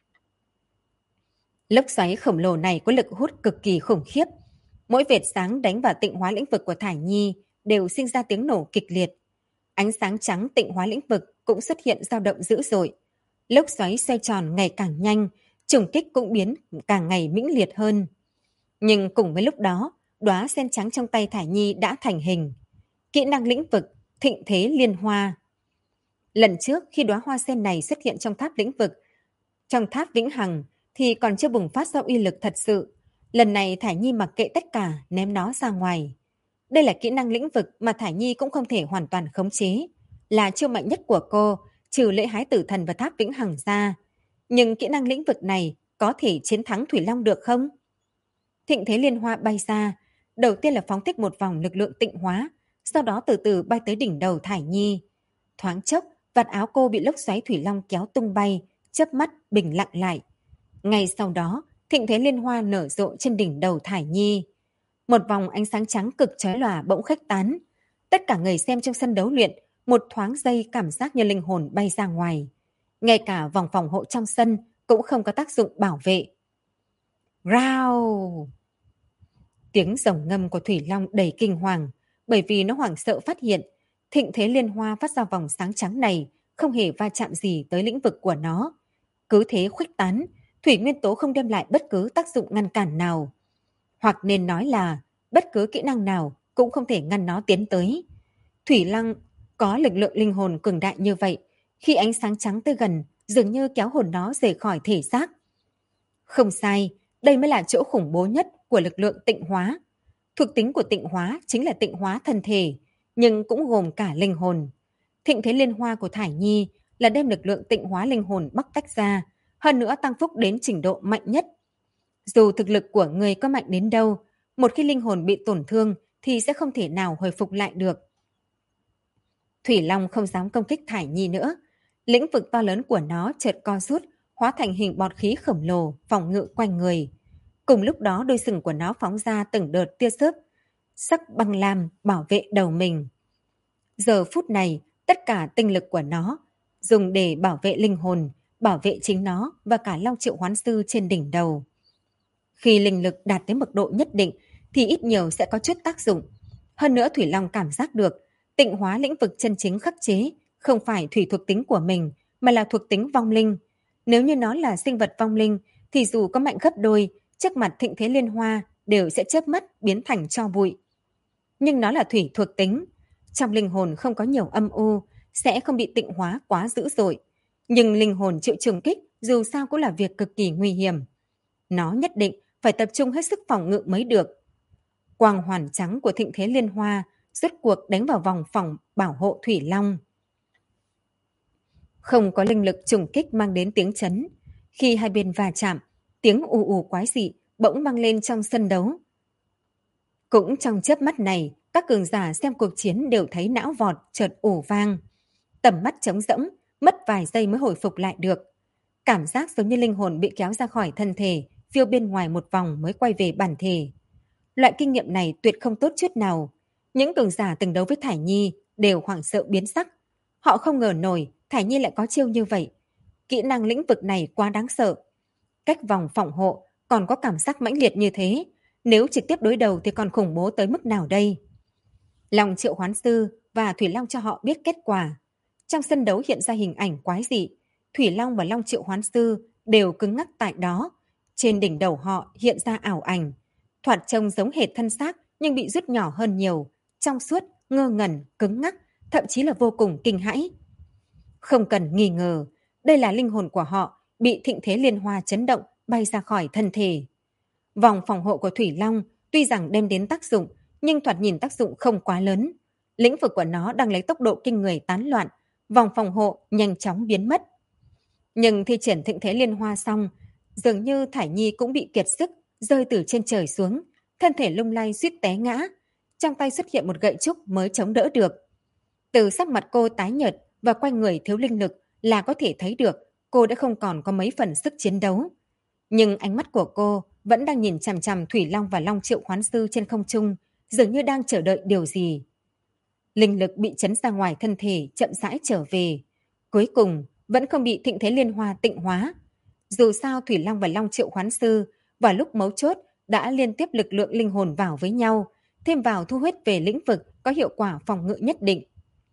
Lốc xoáy khổng lồ này có lực hút cực kỳ khủng khiếp. Mỗi vệt sáng đánh vào tịnh hóa lĩnh vực của Thải Nhi đều sinh ra tiếng nổ kịch liệt. Ánh sáng trắng tịnh hóa lĩnh vực cũng xuất hiện dao động dữ dội. Lốc xoáy xoay tròn ngày càng nhanh, trùng kích cũng biến càng ngày mãnh liệt hơn. Nhưng cùng với lúc đó, đóa sen trắng trong tay Thải Nhi đã thành hình. Kỹ năng lĩnh vực, thịnh thế liên hoa. Lần trước khi đóa hoa sen này xuất hiện trong tháp lĩnh vực, trong tháp vĩnh hằng, thì còn chưa bùng phát ra uy lực thật sự. Lần này Thải Nhi mặc kệ tất cả, ném nó ra ngoài. Đây là kỹ năng lĩnh vực mà Thải Nhi cũng không thể hoàn toàn khống chế. Là chiêu mạnh nhất của cô, trừ lễ hái tử thần và tháp vĩnh hằng ra. Nhưng kỹ năng lĩnh vực này có thể chiến thắng Thủy Long được không? Thịnh thế liên hoa bay ra. Đầu tiên là phóng thích một vòng lực lượng tịnh hóa, sau đó từ từ bay tới đỉnh đầu Thải Nhi. Thoáng chốc, vạt áo cô bị lốc xoáy Thủy Long kéo tung bay, chớp mắt bình lặng lại. Ngay sau đó, thịnh thế liên hoa nở rộ trên đỉnh đầu Thải Nhi. Một vòng ánh sáng trắng cực chói lòa bỗng khuếch tán. Tất cả người xem trong sân đấu luyện, một thoáng giây cảm giác như linh hồn bay ra ngoài. Ngay cả vòng phòng hộ trong sân cũng không có tác dụng bảo vệ. Rao! Tiếng rồng ngâm của Thủy Long đầy kinh hoàng, bởi vì nó hoảng sợ phát hiện thịnh thế liên hoa phát ra vòng sáng trắng này không hề va chạm gì tới lĩnh vực của nó. Cứ thế khuếch tán, thủy nguyên tố không đem lại bất cứ tác dụng ngăn cản nào. Hoặc nên nói là bất cứ kỹ năng nào cũng không thể ngăn nó tiến tới. Thủy Long có lực lượng linh hồn cường đại như vậy, khi ánh sáng trắng tới gần, dường như kéo hồn nó rời khỏi thể xác. Không sai, đây mới là chỗ khủng bố nhất của lực lượng tịnh hóa. Thuộc tính của tịnh hóa chính là tịnh hóa thân thể, nhưng cũng gồm cả linh hồn. Thịnh thế liên hoa của Thải Nhi là đem lực lượng tịnh hóa linh hồn bóc tách ra, hơn nữa tăng phúc đến trình độ mạnh nhất. Dù thực lực của người có mạnh đến đâu, một khi linh hồn bị tổn thương thì sẽ không thể nào hồi phục lại được. Thủy Long không dám công kích Thải Nhi nữa. Lĩnh vực to lớn của nó chợt co rút, hóa thành hình bọt khí khổng lồ, phòng ngự quanh người. Cùng lúc đó đôi sừng của nó phóng ra từng đợt tia chớp sắc băng lam bảo vệ đầu mình. Giờ phút này, tất cả tinh lực của nó dùng để bảo vệ linh hồn, bảo vệ chính nó và cả Long Triệu Hoán Sư trên đỉnh đầu. Khi linh lực đạt đến mức độ nhất định thì ít nhiều sẽ có chút tác dụng. Hơn nữa Thủy Long cảm giác được tịnh hóa lĩnh vực chân chính khắc chế không phải thủy thuộc tính của mình mà là thuộc tính vong linh. Nếu như nó là sinh vật vong linh thì dù có mạnh gấp đôi, trước mặt thịnh thế liên hoa đều sẽ chớp mắt biến thành tro bụi. Nhưng nó là thủy thuộc tính, trong linh hồn không có nhiều âm u, sẽ không bị tịnh hóa quá dữ dội. Nhưng linh hồn chịu trùng kích dù sao cũng là việc cực kỳ nguy hiểm. Nó nhất định phải tập trung hết sức phòng ngự mới được. Quang hoàn trắng của thịnh thế liên hoa rốt cuộc đánh vào vòng phòng bảo hộ Thủy Long. Không có linh lực trùng kích mang đến tiếng chấn. Khi hai bên va chạm, tiếng ù ù quái dị bỗng vang lên trong sân đấu. Cũng trong chớp mắt này, các cường giả xem cuộc chiến đều thấy não vọt chợt ù vang. Tầm mắt trống rỗng, mất vài giây mới hồi phục lại được. Cảm giác giống như linh hồn bị kéo ra khỏi thân thể, phiêu bên ngoài một vòng mới quay về bản thể. Loại kinh nghiệm này tuyệt không tốt chút nào. Những cường giả từng đấu với Thải Nhi đều hoảng sợ biến sắc. Họ không ngờ nổi Thải Nhi lại có chiêu như vậy. Kỹ năng lĩnh vực này quá đáng sợ. Cách vòng phòng hộ còn có cảm giác mãnh liệt như thế. Nếu trực tiếp đối đầu thì còn khủng bố tới mức nào đây? Long Triệu Hoán Sư và Thủy Long cho họ biết kết quả. Trong sân đấu hiện ra hình ảnh quái dị. Thủy Long và Long Triệu Hoán Sư đều cứng ngắc tại đó. Trên đỉnh đầu họ hiện ra ảo ảnh. Thoạt trông giống hệt thân xác nhưng bị rút nhỏ hơn nhiều. Trong suốt, ngơ ngẩn, cứng ngắc, thậm chí là vô cùng kinh hãi. Không cần nghi ngờ, đây là linh hồn của họ bị thịnh thế liên hoa chấn động bay ra khỏi thân thể. Vòng phòng hộ của Thủy Long tuy rằng đem đến tác dụng, nhưng thoạt nhìn tác dụng không quá lớn. Lĩnh vực của nó đang lấy tốc độ kinh người tán loạn, vòng phòng hộ nhanh chóng biến mất. Nhưng thi triển thịnh thế liên hoa xong, dường như Thải Nhi cũng bị kiệt sức, rơi từ trên trời xuống, thân thể lung lay suýt té ngã. Trong tay xuất hiện một gậy trúc mới chống đỡ được. Từ sắc mặt cô tái nhợt và quanh người thiếu linh lực là có thể thấy được cô đã không còn có mấy phần sức chiến đấu. Nhưng ánh mắt của cô vẫn đang nhìn chằm chằm Thủy Long và Long Triệu Hoán Sư trên không trung, dường như đang chờ đợi điều gì. Linh lực bị chấn ra ngoài thân thể chậm rãi trở về. Cuối cùng vẫn không bị thịnh thế liên hoa tịnh hóa. Dù sao Thủy Long và Long Triệu Hoán Sư vào lúc mấu chốt đã liên tiếp lực lượng linh hồn vào với nhau, thêm vào thu huyết về lĩnh vực có hiệu quả phòng ngự nhất định.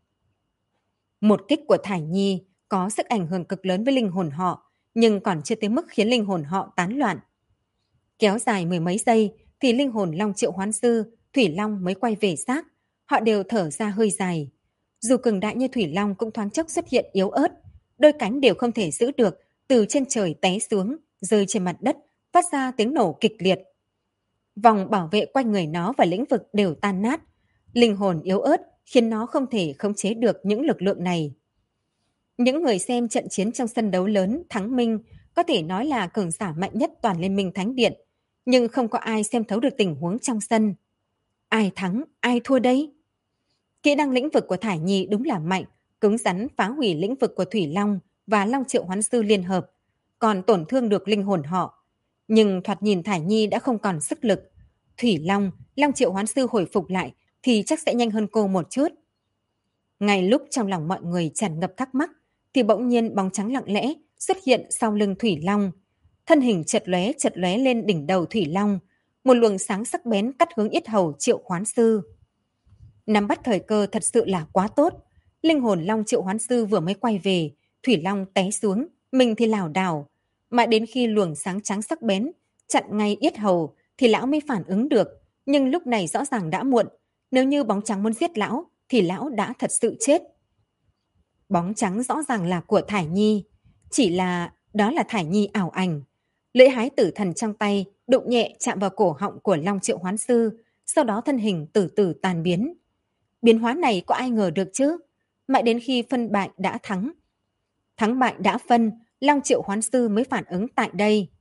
Một kích của Thải Nhi có sức ảnh hưởng cực lớn với linh hồn họ, nhưng còn chưa tới mức khiến linh hồn họ tán loạn. Kéo dài mười mấy giây thì linh hồn Long Triệu Hoán Sư, Thủy Long mới quay về xác. Họ đều thở ra hơi dài. Dù cường đại như Thủy Long cũng thoáng chốc xuất hiện yếu ớt, đôi cánh đều không thể giữ được, từ trên trời té xuống, rơi trên mặt đất, phát ra tiếng nổ kịch liệt. Vòng bảo vệ quanh người nó và lĩnh vực đều tan nát. Linh hồn yếu ớt khiến nó không thể khống chế được những lực lượng này. Những người xem trận chiến trong sân đấu lớn thắng Minh có thể nói là cường giả mạnh nhất toàn Liên minh Thánh Điện, nhưng không có ai xem thấu được tình huống trong sân. Ai thắng, ai thua đây? Kỹ năng lĩnh vực của Thải Nhi đúng là mạnh, cứng rắn phá hủy lĩnh vực của Thủy Long và Long Triệu Hoán Sư liên hợp, còn tổn thương được linh hồn họ. Nhưng thoạt nhìn Thải Nhi đã không còn sức lực. Thủy Long, Long Triệu Hoán Sư hồi phục lại thì chắc sẽ nhanh hơn cô một chút. Ngay lúc trong lòng mọi người tràn ngập thắc mắc, thì bỗng nhiên bóng trắng lặng lẽ xuất hiện sau lưng Thủy Long. Thân hình chật lóe lên đỉnh đầu Thủy Long, một luồng sáng sắc bén cắt hướng yết hầu Triệu Hoán Sư. Nắm bắt thời cơ thật sự là quá tốt. Linh hồn Long Triệu Hoán Sư vừa mới quay về, Thủy Long té xuống, mình thì lảo đảo. Mà đến khi luồng sáng trắng sắc bén chặn ngay yết hầu thì lão mới phản ứng được. Nhưng lúc này rõ ràng đã muộn. Nếu như bóng trắng muốn giết lão thì lão đã thật sự chết. Bóng trắng rõ ràng là của Thải Nhi. Chỉ là đó là Thải Nhi ảo ảnh. Lưỡi hái tử thần trong tay đụng nhẹ chạm vào cổ họng của Long Triệu Hoán Sư, sau đó thân hình từ từ tan biến. Biến hóa này có ai ngờ được chứ? Mãi đến khi phân bại đã thắng. Thắng bại đã phân, Long Triệu Hoán Sư mới phản ứng tại đây.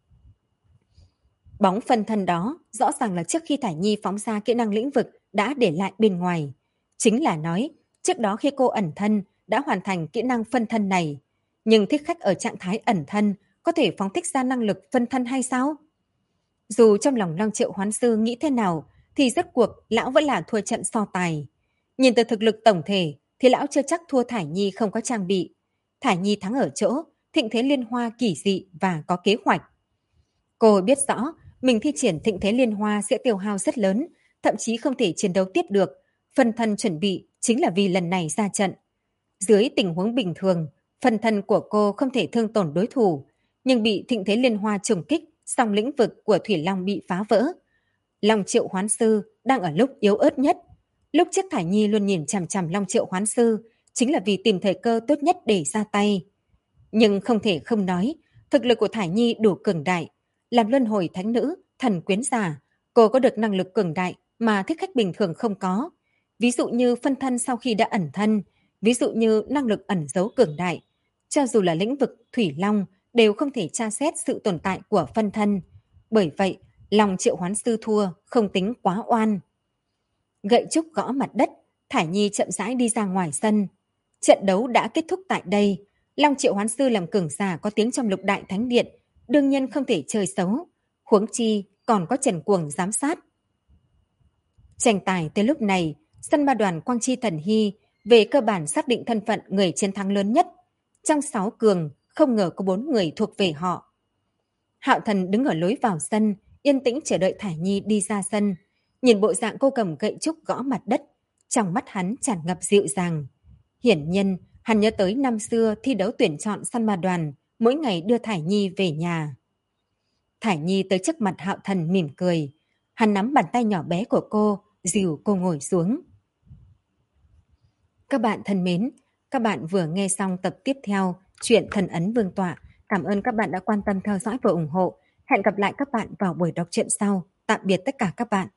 Bóng phân thân đó rõ ràng là trước khi Thải Nhi phóng ra kỹ năng lĩnh vực đã để lại bên ngoài. Chính là nói, trước đó khi cô ẩn thân đã hoàn thành kỹ năng phân thân này. Nhưng thích khách ở trạng thái ẩn thân có thể phóng thích ra năng lực phân thân hay sao? Dù trong lòng Long Triệu Hoán Sư nghĩ thế nào, thì rốt cuộc lão vẫn là thua trận so tài. Nhìn từ thực lực tổng thể thì lão chưa chắc thua Thải Nhi không có trang bị. Thải Nhi thắng ở chỗ thịnh thế liên hoa kỳ dị và có kế hoạch. Cô biết rõ mình thi triển thịnh thế liên hoa sẽ tiêu hao rất lớn, thậm chí không thể chiến đấu tiếp được. Phân thân chuẩn bị chính là vì lần này ra trận. Dưới tình huống bình thường, phân thân của cô không thể thương tổn đối thủ, nhưng bị thịnh thế liên hoa trùng kích, song lĩnh vực của Thủy Long bị phá vỡ. Long Triệu Hoán Sư đang ở lúc yếu ớt nhất. Lúc trước Thải Nhi luôn nhìn chằm chằm Long Triệu Hoán Sư chính là vì tìm thời cơ tốt nhất để ra tay. Nhưng không thể không nói, thực lực của Thải Nhi đủ cường đại. Làm luân hồi thánh nữ, thần quyến giả, cô có được năng lực cường đại mà thích khách bình thường không có. Ví dụ như phân thân sau khi đã ẩn thân, ví dụ như năng lực ẩn giấu cường đại. Cho dù là lĩnh vực Thủy Long đều không thể tra xét sự tồn tại của phân thân. Bởi vậy, Long Triệu Hoán Sư thua không tính quá oan. Gậy trúc gõ mặt đất, Thải Nhi chậm rãi đi ra ngoài sân. Trận đấu đã kết thúc tại đây. Long Triệu Hoán Sư làm cường giả có tiếng trong Lục Đại Thánh Điện, đương nhiên không thể chơi xấu. Huống chi còn có Trần Cuồng giám sát. Tranh tài tới lúc này, sân ma đoàn Quang Chi Thần Hy về cơ bản xác định thân phận người chiến thắng lớn nhất. Trong 6 cường, không ngờ có 4 người thuộc về họ. Hạo Thần đứng ở lối vào sân, yên tĩnh chờ đợi Thải Nhi đi ra sân. Nhìn bộ dạng cô cầm gậy trúc gõ mặt đất, trong mắt hắn tràn ngập dịu dàng. Hiển nhiên, hắn nhớ tới năm xưa thi đấu tuyển chọn săn ma đoàn, mỗi ngày đưa Thải Nhi về nhà. Thải Nhi tới trước mặt Hạo Thần mỉm cười. Hắn nắm bàn tay nhỏ bé của cô, dìu cô ngồi xuống. Các bạn thân mến, các bạn vừa nghe xong tập tiếp theo Truyện Thần Ấn Vương Tọa. Cảm ơn các bạn đã quan tâm theo dõi và ủng hộ. Hẹn gặp lại các bạn vào buổi đọc truyện sau. Tạm biệt tất cả các bạn.